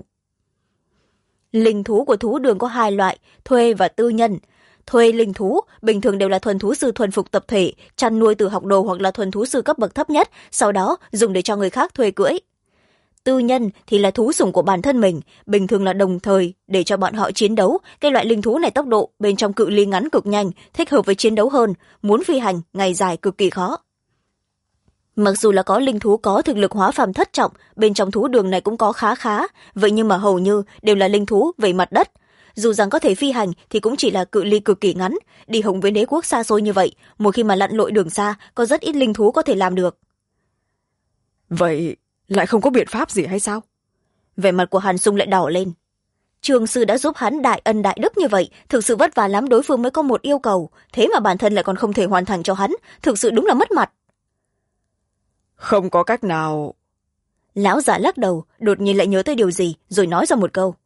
Linh thú của thú đường có 2 loại, thuê và tư nhân. Thuê linh thú bình thường đều là thuần thú sư thuần phục tập thể, chăn nuôi từ học đồ hoặc là thuần thú sư cấp bậc thấp nhất, sau đó dùng để cho người khác thuê cưỡi. Tư nhân thì là thú sủng của bản thân mình, bình thường là đồng thời để cho bọn họ chiến đấu. Cái loại linh thú này tốc độ bên trong cự ly ngắn cực nhanh, thích hợp với chiến đấu hơn, muốn phi hành ngày dài cực kỳ khó. Mặc dù là có linh thú có thực lực hóa phàm thất trọng, bên trong thú đường này cũng có khá, vậy nhưng mà hầu như đều là linh thú về mặt đất. Dù rằng có thể phi hành thì cũng chỉ là cự ly cực kỳ ngắn, đi Hồng Viễn Đế quốc xa xôi như vậy, một khi mà lặn lội đường xa, có rất ít linh thú có thể làm được. Vậy lại không có biện pháp gì hay sao? Vẻ mặt của Hàn Sung lại đỏ lên. Trương sư đã giúp hắn đại ân đại đức như vậy, thực sự vất vả lắm đối phương mới có một yêu cầu, thế mà bản thân lại còn không thể hoàn thành cho hắn, thực sự đúng là mất mặt. Không có cách nào. Lão già lắc đầu, đột nhiên lại nhớ tới điều gì, rồi nói ra một câu.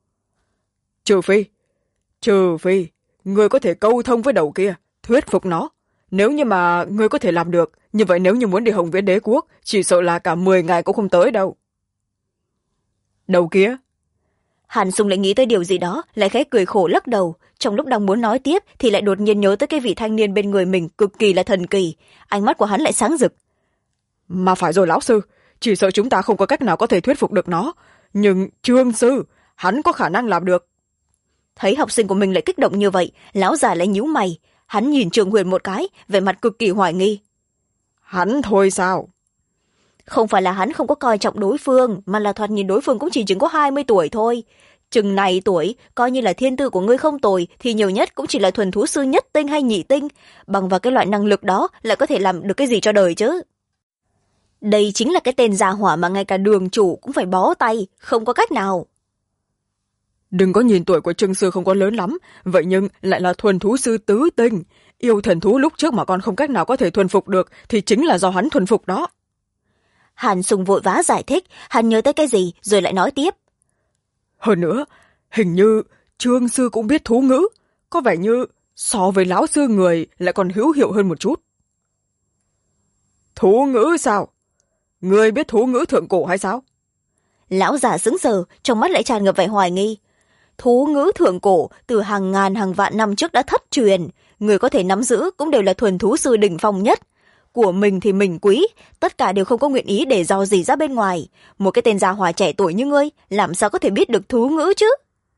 Trừ phi, ngươi có thể câu thông với đầu kia, thuyết phục nó. Nếu như mà ngươi có thể làm được, như vậy nếu như muốn đi Hồng Viễn Đế quốc, chỉ sợ là cả 10 ngày cũng không tới đâu. Đầu kia? Hàn Sung lại nghĩ tới điều gì đó, lại khẽ cười khổ lắc đầu. Trong lúc đang muốn nói tiếp thì lại đột nhiên nhớ tới cái vị thanh niên bên người mình cực kỳ là thần kỳ. Ánh mắt của hắn lại sáng rực. Mà phải rồi lão sư, chỉ sợ chúng ta không có cách nào có thể thuyết phục được nó. Nhưng Trương sư, hắn có khả năng làm được. Thấy học sinh của mình lại kích động như vậy, lão già lại nhíu mày. Hắn nhìn Trường Huyền một cái, vẻ mặt cực kỳ hoài nghi. Hắn thôi sao? Không phải là hắn không có coi trọng đối phương, mà là thoạt nhìn đối phương cũng chỉ chừng có 20 tuổi thôi. Chừng này tuổi, coi như là thiên tư của ngươi không tồi, thì nhiều nhất cũng chỉ là thuần thú sư nhất tinh hay nhị tinh. Bằng vào cái loại năng lực đó lại có thể làm được cái gì cho đời chứ? Đây chính là cái tên già hỏa mà ngay cả đường chủ cũng phải bó tay, không có cách nào. Đừng có nhìn tuổi của Trương sư không có lớn lắm, vậy nhưng lại là thuần thú sư tứ tinh. Yêu thần thú lúc trước mà con không cách nào có thể thuần phục được thì chính là do hắn thuần phục đó. Hàn Sung vội vã giải thích, hắn nhớ tới cái gì rồi lại nói tiếp. Hơn nữa, hình như Trương sư cũng biết thú ngữ, có vẻ như so với lão sư người lại còn hữu hiệu hơn một chút. Thú ngữ sao? Ngươi biết thú ngữ thượng cổ hay sao? Lão già sững sờ, trong mắt lại tràn ngập vẻ hoài nghi. Thú ngữ thượng cổ từ hàng ngàn hàng vạn năm trước đã thất truyền, người có thể nắm giữ cũng đều là thuần thú sư đỉnh phong nhất. Của mình thì mình quý, tất cả đều không có nguyện ý để dò dỉ ra bên ngoài. Một cái tên gia hỏa trẻ tuổi như ngươi, làm sao có thể biết được thú ngữ chứ?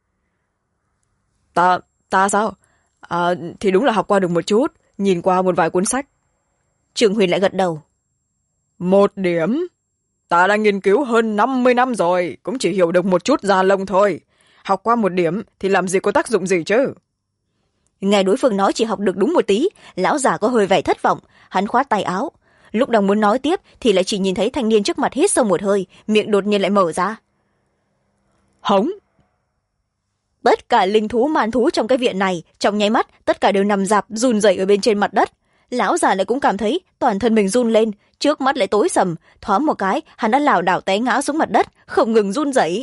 Ta sao? Thì đúng là học qua được một chút, nhìn qua một vài cuốn sách. Trường Huyền lại gật đầu. 1 điểm. Ta đã nghiên cứu hơn 50 năm rồi, cũng chỉ hiểu được một chút da lông thôi. Học qua 1 điểm thì làm gì có tác dụng gì chứ? Nghe đối phương nói chỉ học được đúng một tí, lão già có hơi vẻ thất vọng, hắn khoát tay áo. Lúc đang muốn nói tiếp thì lại chỉ nhìn thấy thanh niên trước mặt hít sâu một hơi, miệng đột nhiên lại mở ra. Hống! Tất cả linh thú man thú trong cái viện này, trong nháy mắt, tất cả đều nằm rạp, run rẩy ở bên trên mặt đất. Lão già lại cũng cảm thấy toàn thân mình run lên, trước mắt lại tối sầm, thoáng một cái, hắn đã lảo đảo té ngã xuống mặt đất, không ngừng run rẩy.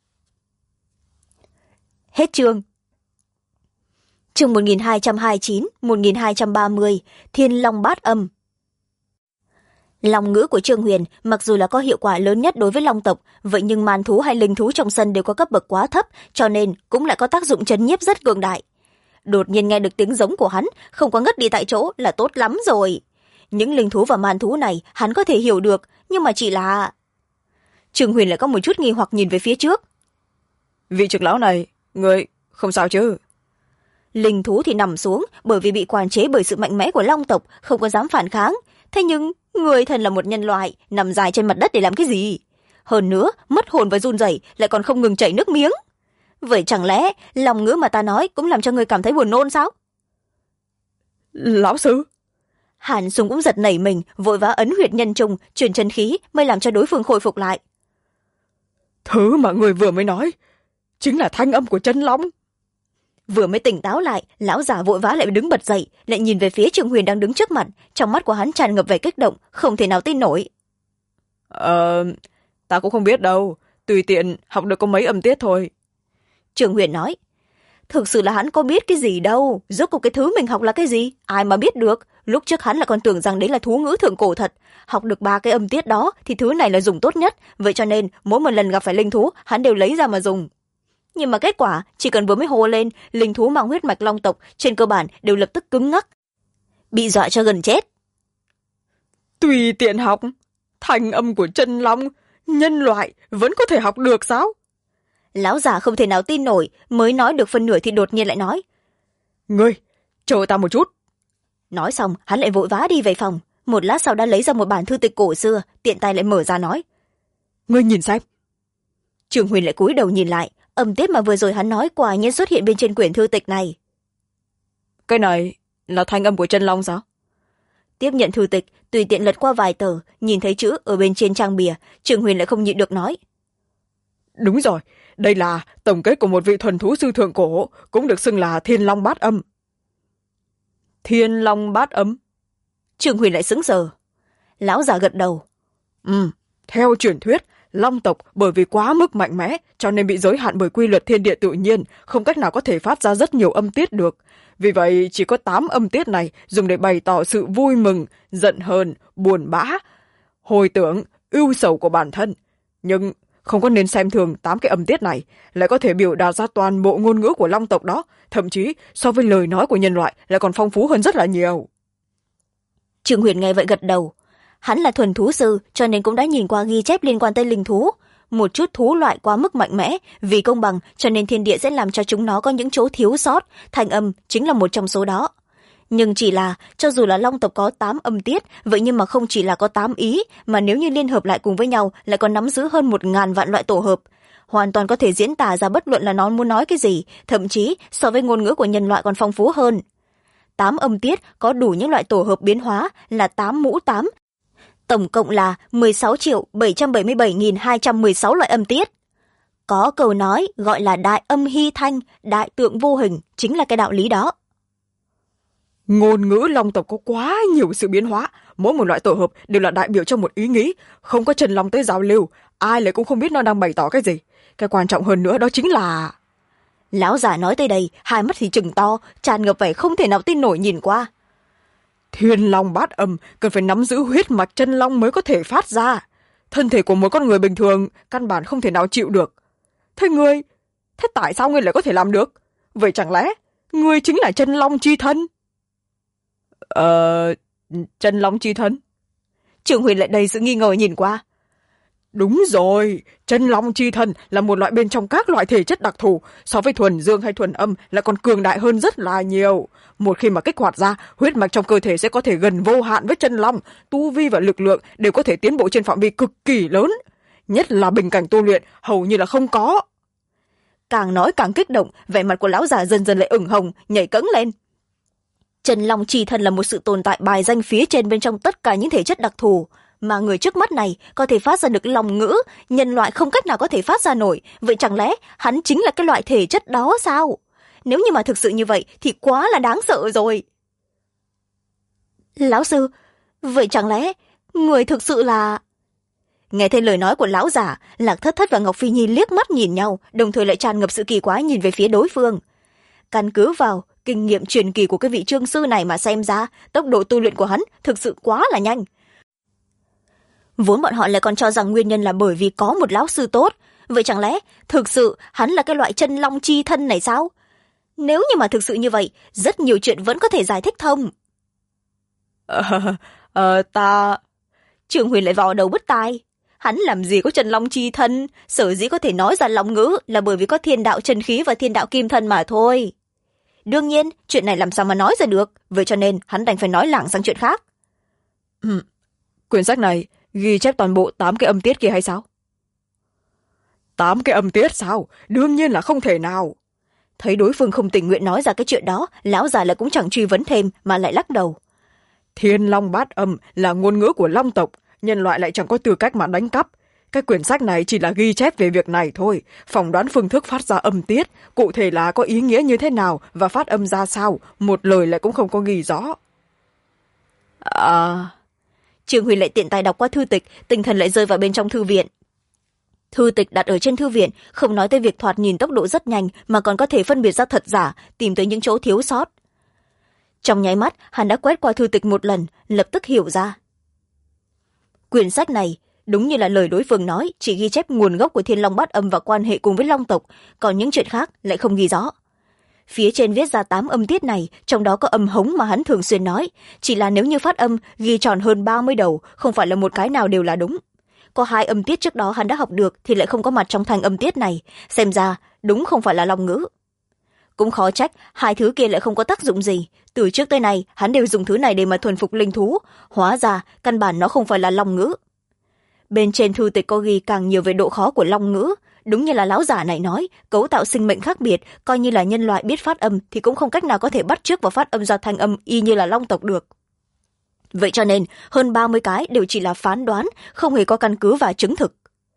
Hết chương. Chương 1229, 1230, Thiên Long Bát Âm. Long ngữ của Trương Huyền mặc dù là có hiệu quả lớn nhất đối với long tộc, vậy nhưng man thú hay linh thú trong sân đều có cấp bậc quá thấp, cho nên cũng lại có tác dụng trấn nhiếp rất cường đại. Đột nhiên nghe được tiếng giống của hắn, không có ngất đi tại chỗ là tốt lắm rồi. Những linh thú và man thú này hắn có thể hiểu được, nhưng mà chỉ là... Trương Huyền lại có một chút nghi hoặc nhìn về phía trước. Vị trưởng lão này, người không sao chứ? Linh thú thì nằm xuống, bởi vì bị quản chế bởi sự mạnh mẽ của long tộc, không có dám phản kháng. Thế nhưng, người thần là một nhân loại, nằm dài trên mặt đất để làm cái gì? Hơn nữa, mất hồn và run rẩy lại còn không ngừng chảy nước miếng. Vậy chẳng lẽ, lòng ngữ mà ta nói cũng làm cho người cảm thấy buồn nôn sao? Lão sư? Hàn Sung cũng giật nảy mình, vội vã ấn huyệt nhân trùng, truyền chân khí mới làm cho đối phương khôi phục lại. Thứ mà người vừa mới nói, chính là thanh âm của chân long. Vừa mới tỉnh táo lại, lão già vội vã lại đứng bật dậy, lại nhìn về phía Trương Huyền đang đứng trước mặt, trong mắt của hắn tràn ngập vẻ kích động, không thể nào tin nổi. Ta cũng không biết đâu, tùy tiện học được có mấy âm tiết thôi. Trương Huyền nói, thực sự là hắn có biết cái gì đâu, rốt cuộc cái thứ mình học là cái gì, ai mà biết được. Lúc trước hắn là còn tưởng rằng đấy là thú ngữ thượng cổ thật, học được 3 cái âm tiết đó thì thứ này là dùng tốt nhất, vậy cho nên mỗi một lần gặp phải linh thú hắn đều lấy ra mà dùng. Nhưng mà kết quả, chỉ cần vừa mới hô lên, linh thú mang huyết mạch long tộc trên cơ bản đều lập tức cứng ngắc, bị dọa cho gần chết. Tùy tiện học, thanh âm của chân long, nhân loại vẫn có thể học được sao? Lão già không thể nào tin nổi, mới nói được phân nửa thì đột nhiên lại nói, ngươi chờ ta một chút. Nói xong hắn lại vội vã đi về phòng, một lát sau đã lấy ra một bản thư tịch cổ xưa, tiện tay lại mở ra nói, ngươi nhìn xem. Trương Huyền lại cúi đầu nhìn lại, âm tiết mà vừa rồi hắn nói quả nhiên xuất hiện bên trên quyển thư tịch này. Cái này là thanh âm của chân long sao? Tiếp nhận thư tịch, tùy tiện lật qua vài tờ, nhìn thấy chữ ở bên trên trang bìa, Trương Huyền lại không nhịn được nói, đúng rồi, đây là tổng kết của một vị thuần thú sư thượng cổ, cũng được xưng là Thiên Long Bát Âm. Thiên Long Bát Âm? Trương Huyền lại sững sờ. Lão già gật đầu. Theo truyền thuyết, long tộc bởi vì quá mức mạnh mẽ cho nên bị giới hạn bởi quy luật thiên địa tự nhiên, không cách nào có thể phát ra rất nhiều âm tiết được. Vì vậy chỉ có 8 âm tiết này dùng để bày tỏ sự vui mừng, giận hờn, buồn bã, hồi tưởng, ưu sầu của bản thân. Nhưng không có nên xem thường 8 cái âm tiết này, lại có thể biểu đạt ra toàn bộ ngôn ngữ của long tộc đó, thậm chí so với lời nói của nhân loại lại còn phong phú hơn rất là nhiều. Trương Huyền nghe vậy gật đầu. Hắn là thuần thú sư cho nên cũng đã nhìn qua ghi chép liên quan tới linh thú. Một chút thú loại quá mức mạnh mẽ, vì công bằng cho nên thiên địa sẽ làm cho chúng nó có những chỗ thiếu sót, thanh âm chính là một trong số đó. Nhưng chỉ là, cho dù là long tộc có 8 âm tiết, vậy nhưng mà không chỉ là có 8 ý, mà nếu như liên hợp lại cùng với nhau lại còn nắm giữ hơn 1000 vạn loại tổ hợp. Hoàn toàn có thể diễn tả ra bất luận là nó muốn nói cái gì, thậm chí so với ngôn ngữ của nhân loại còn phong phú hơn. 8 âm tiết có đủ những loại tổ hợp biến hóa là 8 mũ 8, tổng cộng là 16.777.216 loại âm tiết. Có câu nói gọi là đại âm hy thanh, đại tượng vô hình, chính là cái đạo lý đó. Ngôn ngữ long tộc có quá nhiều sự biến hóa, mỗi một loại tổ hợp đều là đại biểu cho một ý nghĩ, không có chân long tới giao lưu, ai lại cũng không biết nó đang bày tỏ cái gì. Cái quan trọng hơn nữa đó chính là... Lão già nói tới đây, hai mắt thì trừng to, tràn ngập vẻ không thể nào tin nổi nhìn qua. Thiên long bát âm cần phải nắm giữ huyết mạch chân long mới có thể phát ra. Thân thể của một con người bình thường căn bản không thể nào chịu được. Thế tại sao ngươi lại có thể làm được? Vậy chẳng lẽ ngươi chính là chân long chi thân? Chân long chi thân? Trường Huyền lại đầy sự nghi ngờ nhìn qua. Đúng rồi, chân long chi thân là một loại bên trong các loại thể chất đặc thù, so với thuần dương hay thuần âm là còn cường đại hơn rất là nhiều. Một khi mà kích hoạt ra, huyết mạch trong cơ thể sẽ có thể gần vô hạn với chân long, tu vi và lực lượng đều có thể tiến bộ trên phạm vi cực kỳ lớn. Nhất là bình cảnh tu luyện hầu như là không có. Càng nói càng kích động, vẻ mặt của lão già dần dần lại ửng hồng, nhảy cẫng lên. Chân long chi thân là một sự tồn tại bài danh phía trên bên trong tất cả những thể chất đặc thù, mà người trước mắt này có thể phát ra được long ngữ, nhân loại không cách nào có thể phát ra nổi. Vậy chẳng lẽ hắn chính là cái loại thể chất đó sao? Nếu như mà thực sự như vậy thì quá là đáng sợ rồi. Lão sư, vậy chẳng lẽ người thực sự là... Nghe thấy lời nói của lão giả, Lạc Thất Thất và Ngọc Phi Nhi liếc mắt nhìn nhau, đồng thời lại tràn ngập sự kỳ quái nhìn về phía đối phương. Căn cứ vào kinh nghiệm truyền kỳ của cái vị trương sư này mà xem ra, tốc độ tu luyện của hắn thực sự quá là nhanh. Vốn bọn họ lại còn cho rằng nguyên nhân là bởi vì có một lão sư tốt. Vậy chẳng lẽ thực sự hắn là cái loại chân long chi thân này sao? Nếu như mà thực sự như vậy, rất nhiều chuyện vẫn có thể giải thích thông. Trường Huyền lại vò đầu bứt tai. Hắn làm gì có chân long chi thân, sở dĩ có thể nói ra long ngữ là bởi vì có thiên đạo chân khí và thiên đạo kim thân mà thôi. Đương nhiên, chuyện này làm sao mà nói ra được, vậy cho nên hắn đành phải nói lảng sang chuyện khác. Quyển sách này ghi chép toàn bộ 8 cái âm tiết kia hay sao? 8 cái âm tiết sao? Đương nhiên là không thể nào. Thấy đối phương không tình nguyện nói ra cái chuyện đó, lão già lại cũng chẳng truy vấn thêm mà lại lắc đầu. Thiên long bát âm là ngôn ngữ của long tộc, nhân loại lại chẳng có tư cách mà đánh cắp. Cái quyển sách này chỉ là ghi chép về việc này thôi, phỏng đoán phương thức phát ra âm tiết, cụ thể là có ý nghĩa như thế nào và phát âm ra sao, một lời lại cũng không có ghi rõ. Trường Huyền lại tiện tay đọc qua thư tịch, tinh thần lại rơi vào bên trong thư viện. Thư tịch đặt ở trên thư viện, không nói tới việc thoạt nhìn tốc độ rất nhanh mà còn có thể phân biệt ra thật giả, tìm tới những chỗ thiếu sót. Trong nháy mắt, hắn đã quét qua thư tịch một lần, lập tức hiểu ra. Quyển sách này, đúng như là lời đối phương nói, chỉ ghi chép nguồn gốc của thiên long bát âm và quan hệ cùng với long tộc, còn những chuyện khác lại không ghi rõ. Phía trên viết ra 8 âm tiết này, trong đó có âm hống mà hắn thường xuyên nói, chỉ là nếu như phát âm ghi tròn hơn 30 đầu, không phải là một cái nào đều là đúng. Có 2 âm tiết trước đó hắn đã học được thì lại không có mặt trong thành âm tiết này, xem ra đúng không phải là long ngữ. Cũng khó trách 2 thứ kia lại không có tác dụng gì, từ trước tới nay hắn đều dùng thứ này để mà thuần phục linh thú, hóa ra căn bản nó không phải là long ngữ. Bên trên thư tịch có ghi càng nhiều về độ khó của long ngữ, đúng như là lão giả này nói, cấu tạo sinh mệnh khác biệt, coi như là nhân loại biết phát âm thì cũng không cách nào có thể bắt chước và phát âm ra thanh âm y như là long tộc được. Vậy cho nên hơn 30 cái đều chỉ là phán đoán, không hề có căn cứ và chứng thực.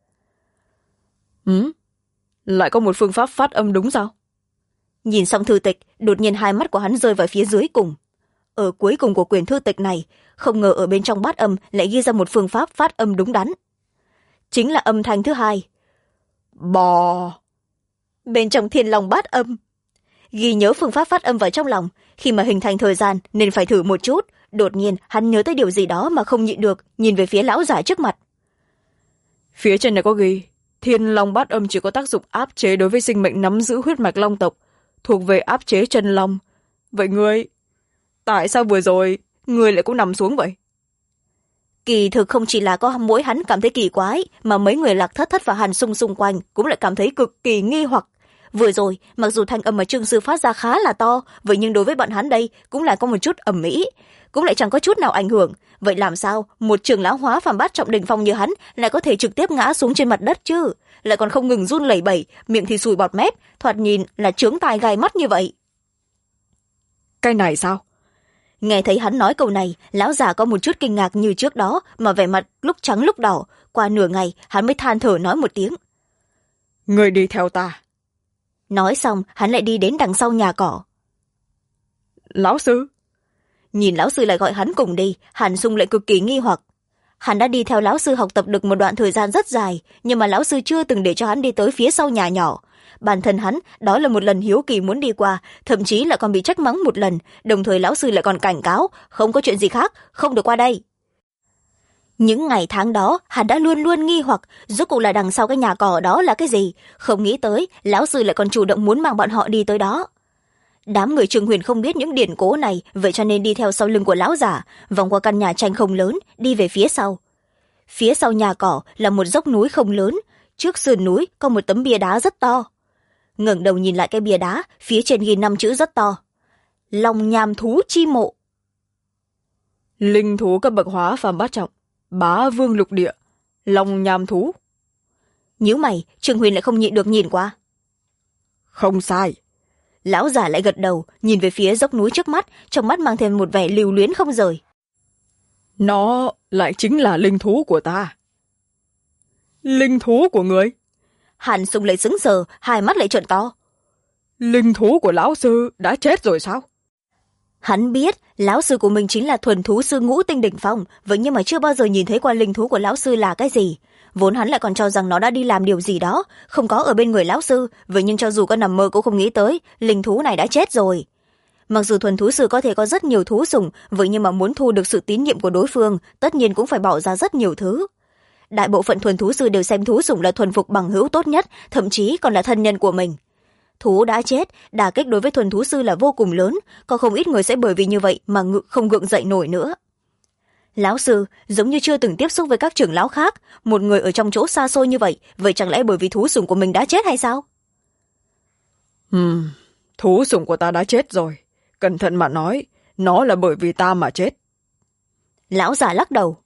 Lại có một phương pháp phát âm đúng sao? Nhìn xong thư tịch, đột nhiên hai mắt của hắn rơi vào phía dưới cùng. Ở cuối cùng của quyển thư tịch này, không ngờ ở bên trong bát âm lại ghi ra một phương pháp phát âm đúng đắn. Chính là âm thanh thứ 2. Bò. Bên trong thiên long bát âm. Ghi nhớ phương pháp phát âm vào trong lòng, khi mà hình thành thời gian nên phải thử một chút. Đột nhiên hắn nhớ tới điều gì đó mà không nhịn được, nhìn về phía lão giả trước mặt. Phía trên này có ghi, thiên long bát âm chỉ có tác dụng áp chế đối với sinh mệnh nắm giữ huyết mạch long tộc, thuộc về áp chế chân long. Vậy ngươi, tại sao vừa rồi ngươi lại cũng nằm xuống vậy? Kỳ thực không chỉ là có mỗi hắn cảm thấy kỳ quái, mà mấy người Lạc Thất Thất và Hàn Sung xung quanh cũng lại cảm thấy cực kỳ nghi hoặc. Vừa rồi, mặc dù thanh âm mà Trương Sư phát ra khá là to, vậy nhưng đối với bọn hắn đây cũng lại có một chút ầm ĩ, cũng lại chẳng có chút nào ảnh hưởng. Vậy làm sao một trưởng lão hóa phàm bát trọng đỉnh phong như hắn lại có thể trực tiếp ngã xuống trên mặt đất chứ? Lại còn không ngừng run lẩy bẩy, miệng thì sùi bọt mép, thoạt nhìn là chướng tai gai mắt như vậy. Cái này sao? Nghe thấy hắn nói câu này, lão già có một chút kinh ngạc như trước đó, mà vẻ mặt lúc trắng lúc đỏ. Qua nửa ngày, hắn mới than thở nói một tiếng. Người đi theo ta. Nói xong, hắn lại đi đến đằng sau nhà cỏ. Lão sư. Nhìn lão sư lại gọi hắn cùng đi, Hàn Sung lại cực kỳ nghi hoặc. Hắn đã đi theo lão sư học tập được một đoạn thời gian rất dài, nhưng mà lão sư chưa từng để cho hắn đi tới phía sau nhà nhỏ. bản thân hắn đó là một lần hiếu kỳ muốn đi qua, thậm chí là còn bị trách mắng một lần, đồng thời lão sư lại còn cảnh cáo không có chuyện gì khác, không được qua đây. Những ngày tháng đó hắn đã luôn luôn nghi hoặc rốt cuộc là đằng sau cái nhà cỏ đó là cái gì, không nghĩ tới lão sư lại còn chủ động muốn mang bọn họ đi tới đó. Đám người Trương Huyền không biết những điển cố này, vậy cho nên đi theo sau lưng của lão giả, vòng qua căn nhà tranh không lớn, đi về phía sau. Phía sau nhà cỏ là một dốc núi không lớn, trước sườn núi có một tấm bia đá rất to. Ngẩng đầu nhìn lại cái bia đá, phía trên ghi 5 chữ rất to: Long Nham Thú Chi Mộ. Linh thú cấp bậc hóa phàm bát trọng, bá vương lục địa, Long Nham Thú. Nhíu mày, Trương Huyền lại không nhịn được nhìn qua. Không sai. Lão giả lại gật đầu, nhìn về phía dốc núi trước mắt, trong mắt mang thêm một vẻ lưu luyến không rời. Nó lại chính là linh thú của ta. Linh thú của người? Hàn Sung lại sững sờ, hai mắt lại trợn to. Linh thú của lão sư đã chết rồi sao? Hắn biết lão sư của mình chính là thuần thú sư ngũ tinh đỉnh phong, vậy nhưng mà chưa bao giờ nhìn thấy qua linh thú của lão sư là cái gì. Vốn hắn lại còn cho rằng nó đã đi làm điều gì đó không có ở bên người lão sư, vậy nhưng cho dù có nằm mơ cũng không nghĩ tới linh thú này đã chết rồi. Mặc dù thuần thú sư có thể có rất nhiều thú sủng, vậy nhưng mà muốn thu được sự tín nhiệm của đối phương tất nhiên cũng phải bỏ ra rất nhiều thứ. Đại bộ phận thuần thú sư đều xem thú sủng là thuần phục bằng hữu tốt nhất, thậm chí còn là thân nhân của mình. Thú đã chết, đả kích đối với thuần thú sư là vô cùng lớn, có không ít người sẽ bởi vì như vậy mà không gượng dậy nổi nữa. Lão sư giống như chưa từng tiếp xúc với các trưởng lão khác, một người ở trong chỗ xa xôi như vậy, vậy chẳng lẽ bởi vì thú sủng của mình đã chết hay sao? Thú sủng của ta đã chết rồi, cẩn thận mà nói, nó là bởi vì ta mà chết. Lão già lắc đầu.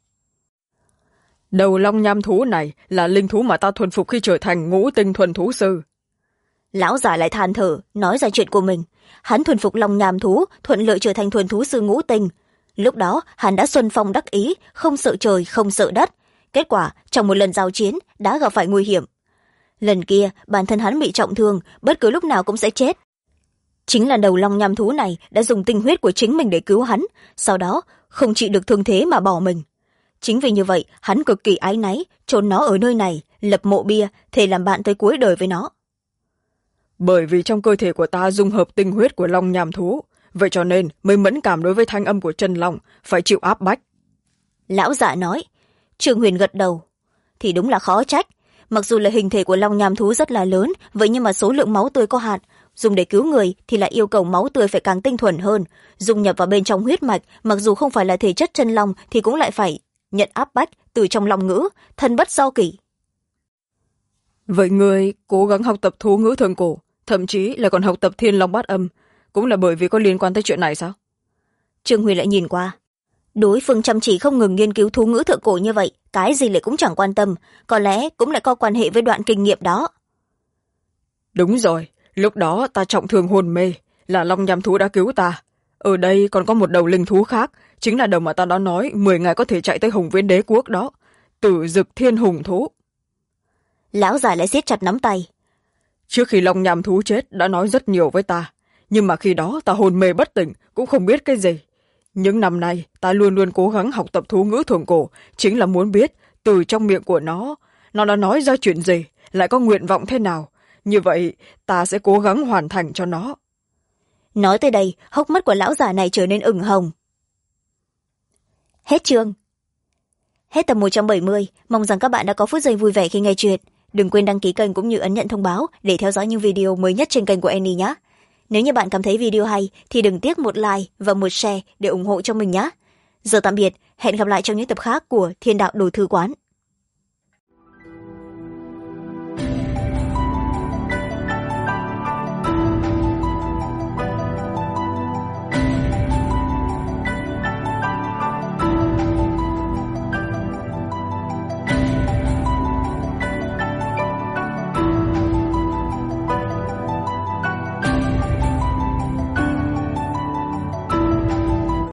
Đầu long nham thú này là linh thú mà ta thuần phục khi trở thành ngũ tinh thuần thú sư. Lão già lại than thở, nói ra chuyện của mình. Hắn thuần phục long nham thú, thuận lợi trở thành thuần thú sư ngũ tinh. Lúc đó hắn đã xuân phong đắc ý, không sợ trời không sợ đất. Kết quả trong một lần giao chiến đã gặp phải nguy hiểm. Lần kia bản thân hắn bị trọng thương, bất cứ lúc nào cũng sẽ chết. Chính là đầu long nham thú này đã dùng tinh huyết của chính mình để cứu hắn, sau đó không chịu được thương thế mà bỏ mình. Chính vì như vậy hắn cực kỳ áy náy, chôn nó ở nơi này, lập mộ bia, thề làm bạn tới cuối đời với nó. Bởi vì trong cơ thể của ta dung hợp tinh huyết của long nham thú, vậy cho nên mới mẫn cảm đối với thanh âm của chân long, phải chịu áp bách. Lão giả nói. Trương Huyền gật đầu. Thì đúng là khó trách, mặc dù là hình thể của long nham thú rất là lớn, vậy nhưng mà số lượng máu tươi có hạn, dùng để cứu người thì lại yêu cầu máu tươi phải càng tinh thuần hơn, dung nhập vào bên trong huyết mạch, mặc dù không phải là thể chất chân long thì cũng lại phải nhận áp bách từ trong long ngữ, thân bất do kỷ. Vậy người cố gắng học tập thú ngữ thượng cổ, thậm chí là còn học tập thiên long bát âm, cũng là bởi vì có liên quan tới chuyện này sao? Trương Huy lại nhìn qua. Đối phương chăm chỉ không ngừng nghiên cứu thú ngữ thượng cổ như vậy, cái gì lại cũng chẳng quan tâm, có lẽ cũng lại có quan hệ với đoạn kinh nghiệm đó. Đúng rồi, lúc đó ta trọng thương hôn mê, là long nham thú đã cứu ta. Ở đây còn có một đầu linh thú khác, chính là đầu mà ta đã nói 10 ngày có thể chạy tới Hồng Viễn Đế quốc đó, Tử Dực Thiên Hùng thú. Lão già lại siết chặt nắm tay. Trước khi long nham thú chết đã nói rất nhiều với ta, nhưng mà khi đó ta hôn mê bất tỉnh, cũng không biết cái gì. Những năm nay ta luôn luôn cố gắng học tập thú ngữ thượng cổ, chính là muốn biết từ trong miệng của nó đã nói ra chuyện gì, lại có nguyện vọng thế nào. Như vậy ta sẽ cố gắng hoàn thành cho nó. Nói tới đây, hốc mắt của lão già này trở nên ửng hồng. Hết chương. Hết tập 170, mong rằng các bạn đã có phút giây vui vẻ khi nghe chuyện. Đừng quên đăng ký kênh cũng như ấn nhận thông báo để theo dõi những video mới nhất trên kênh của Annie nhé. Nếu như bạn cảm thấy video hay thì đừng tiếc một like và một share để ủng hộ cho mình nhé. Giờ tạm biệt, hẹn gặp lại trong những tập khác của Thiên Đạo Đồ Thư Quán.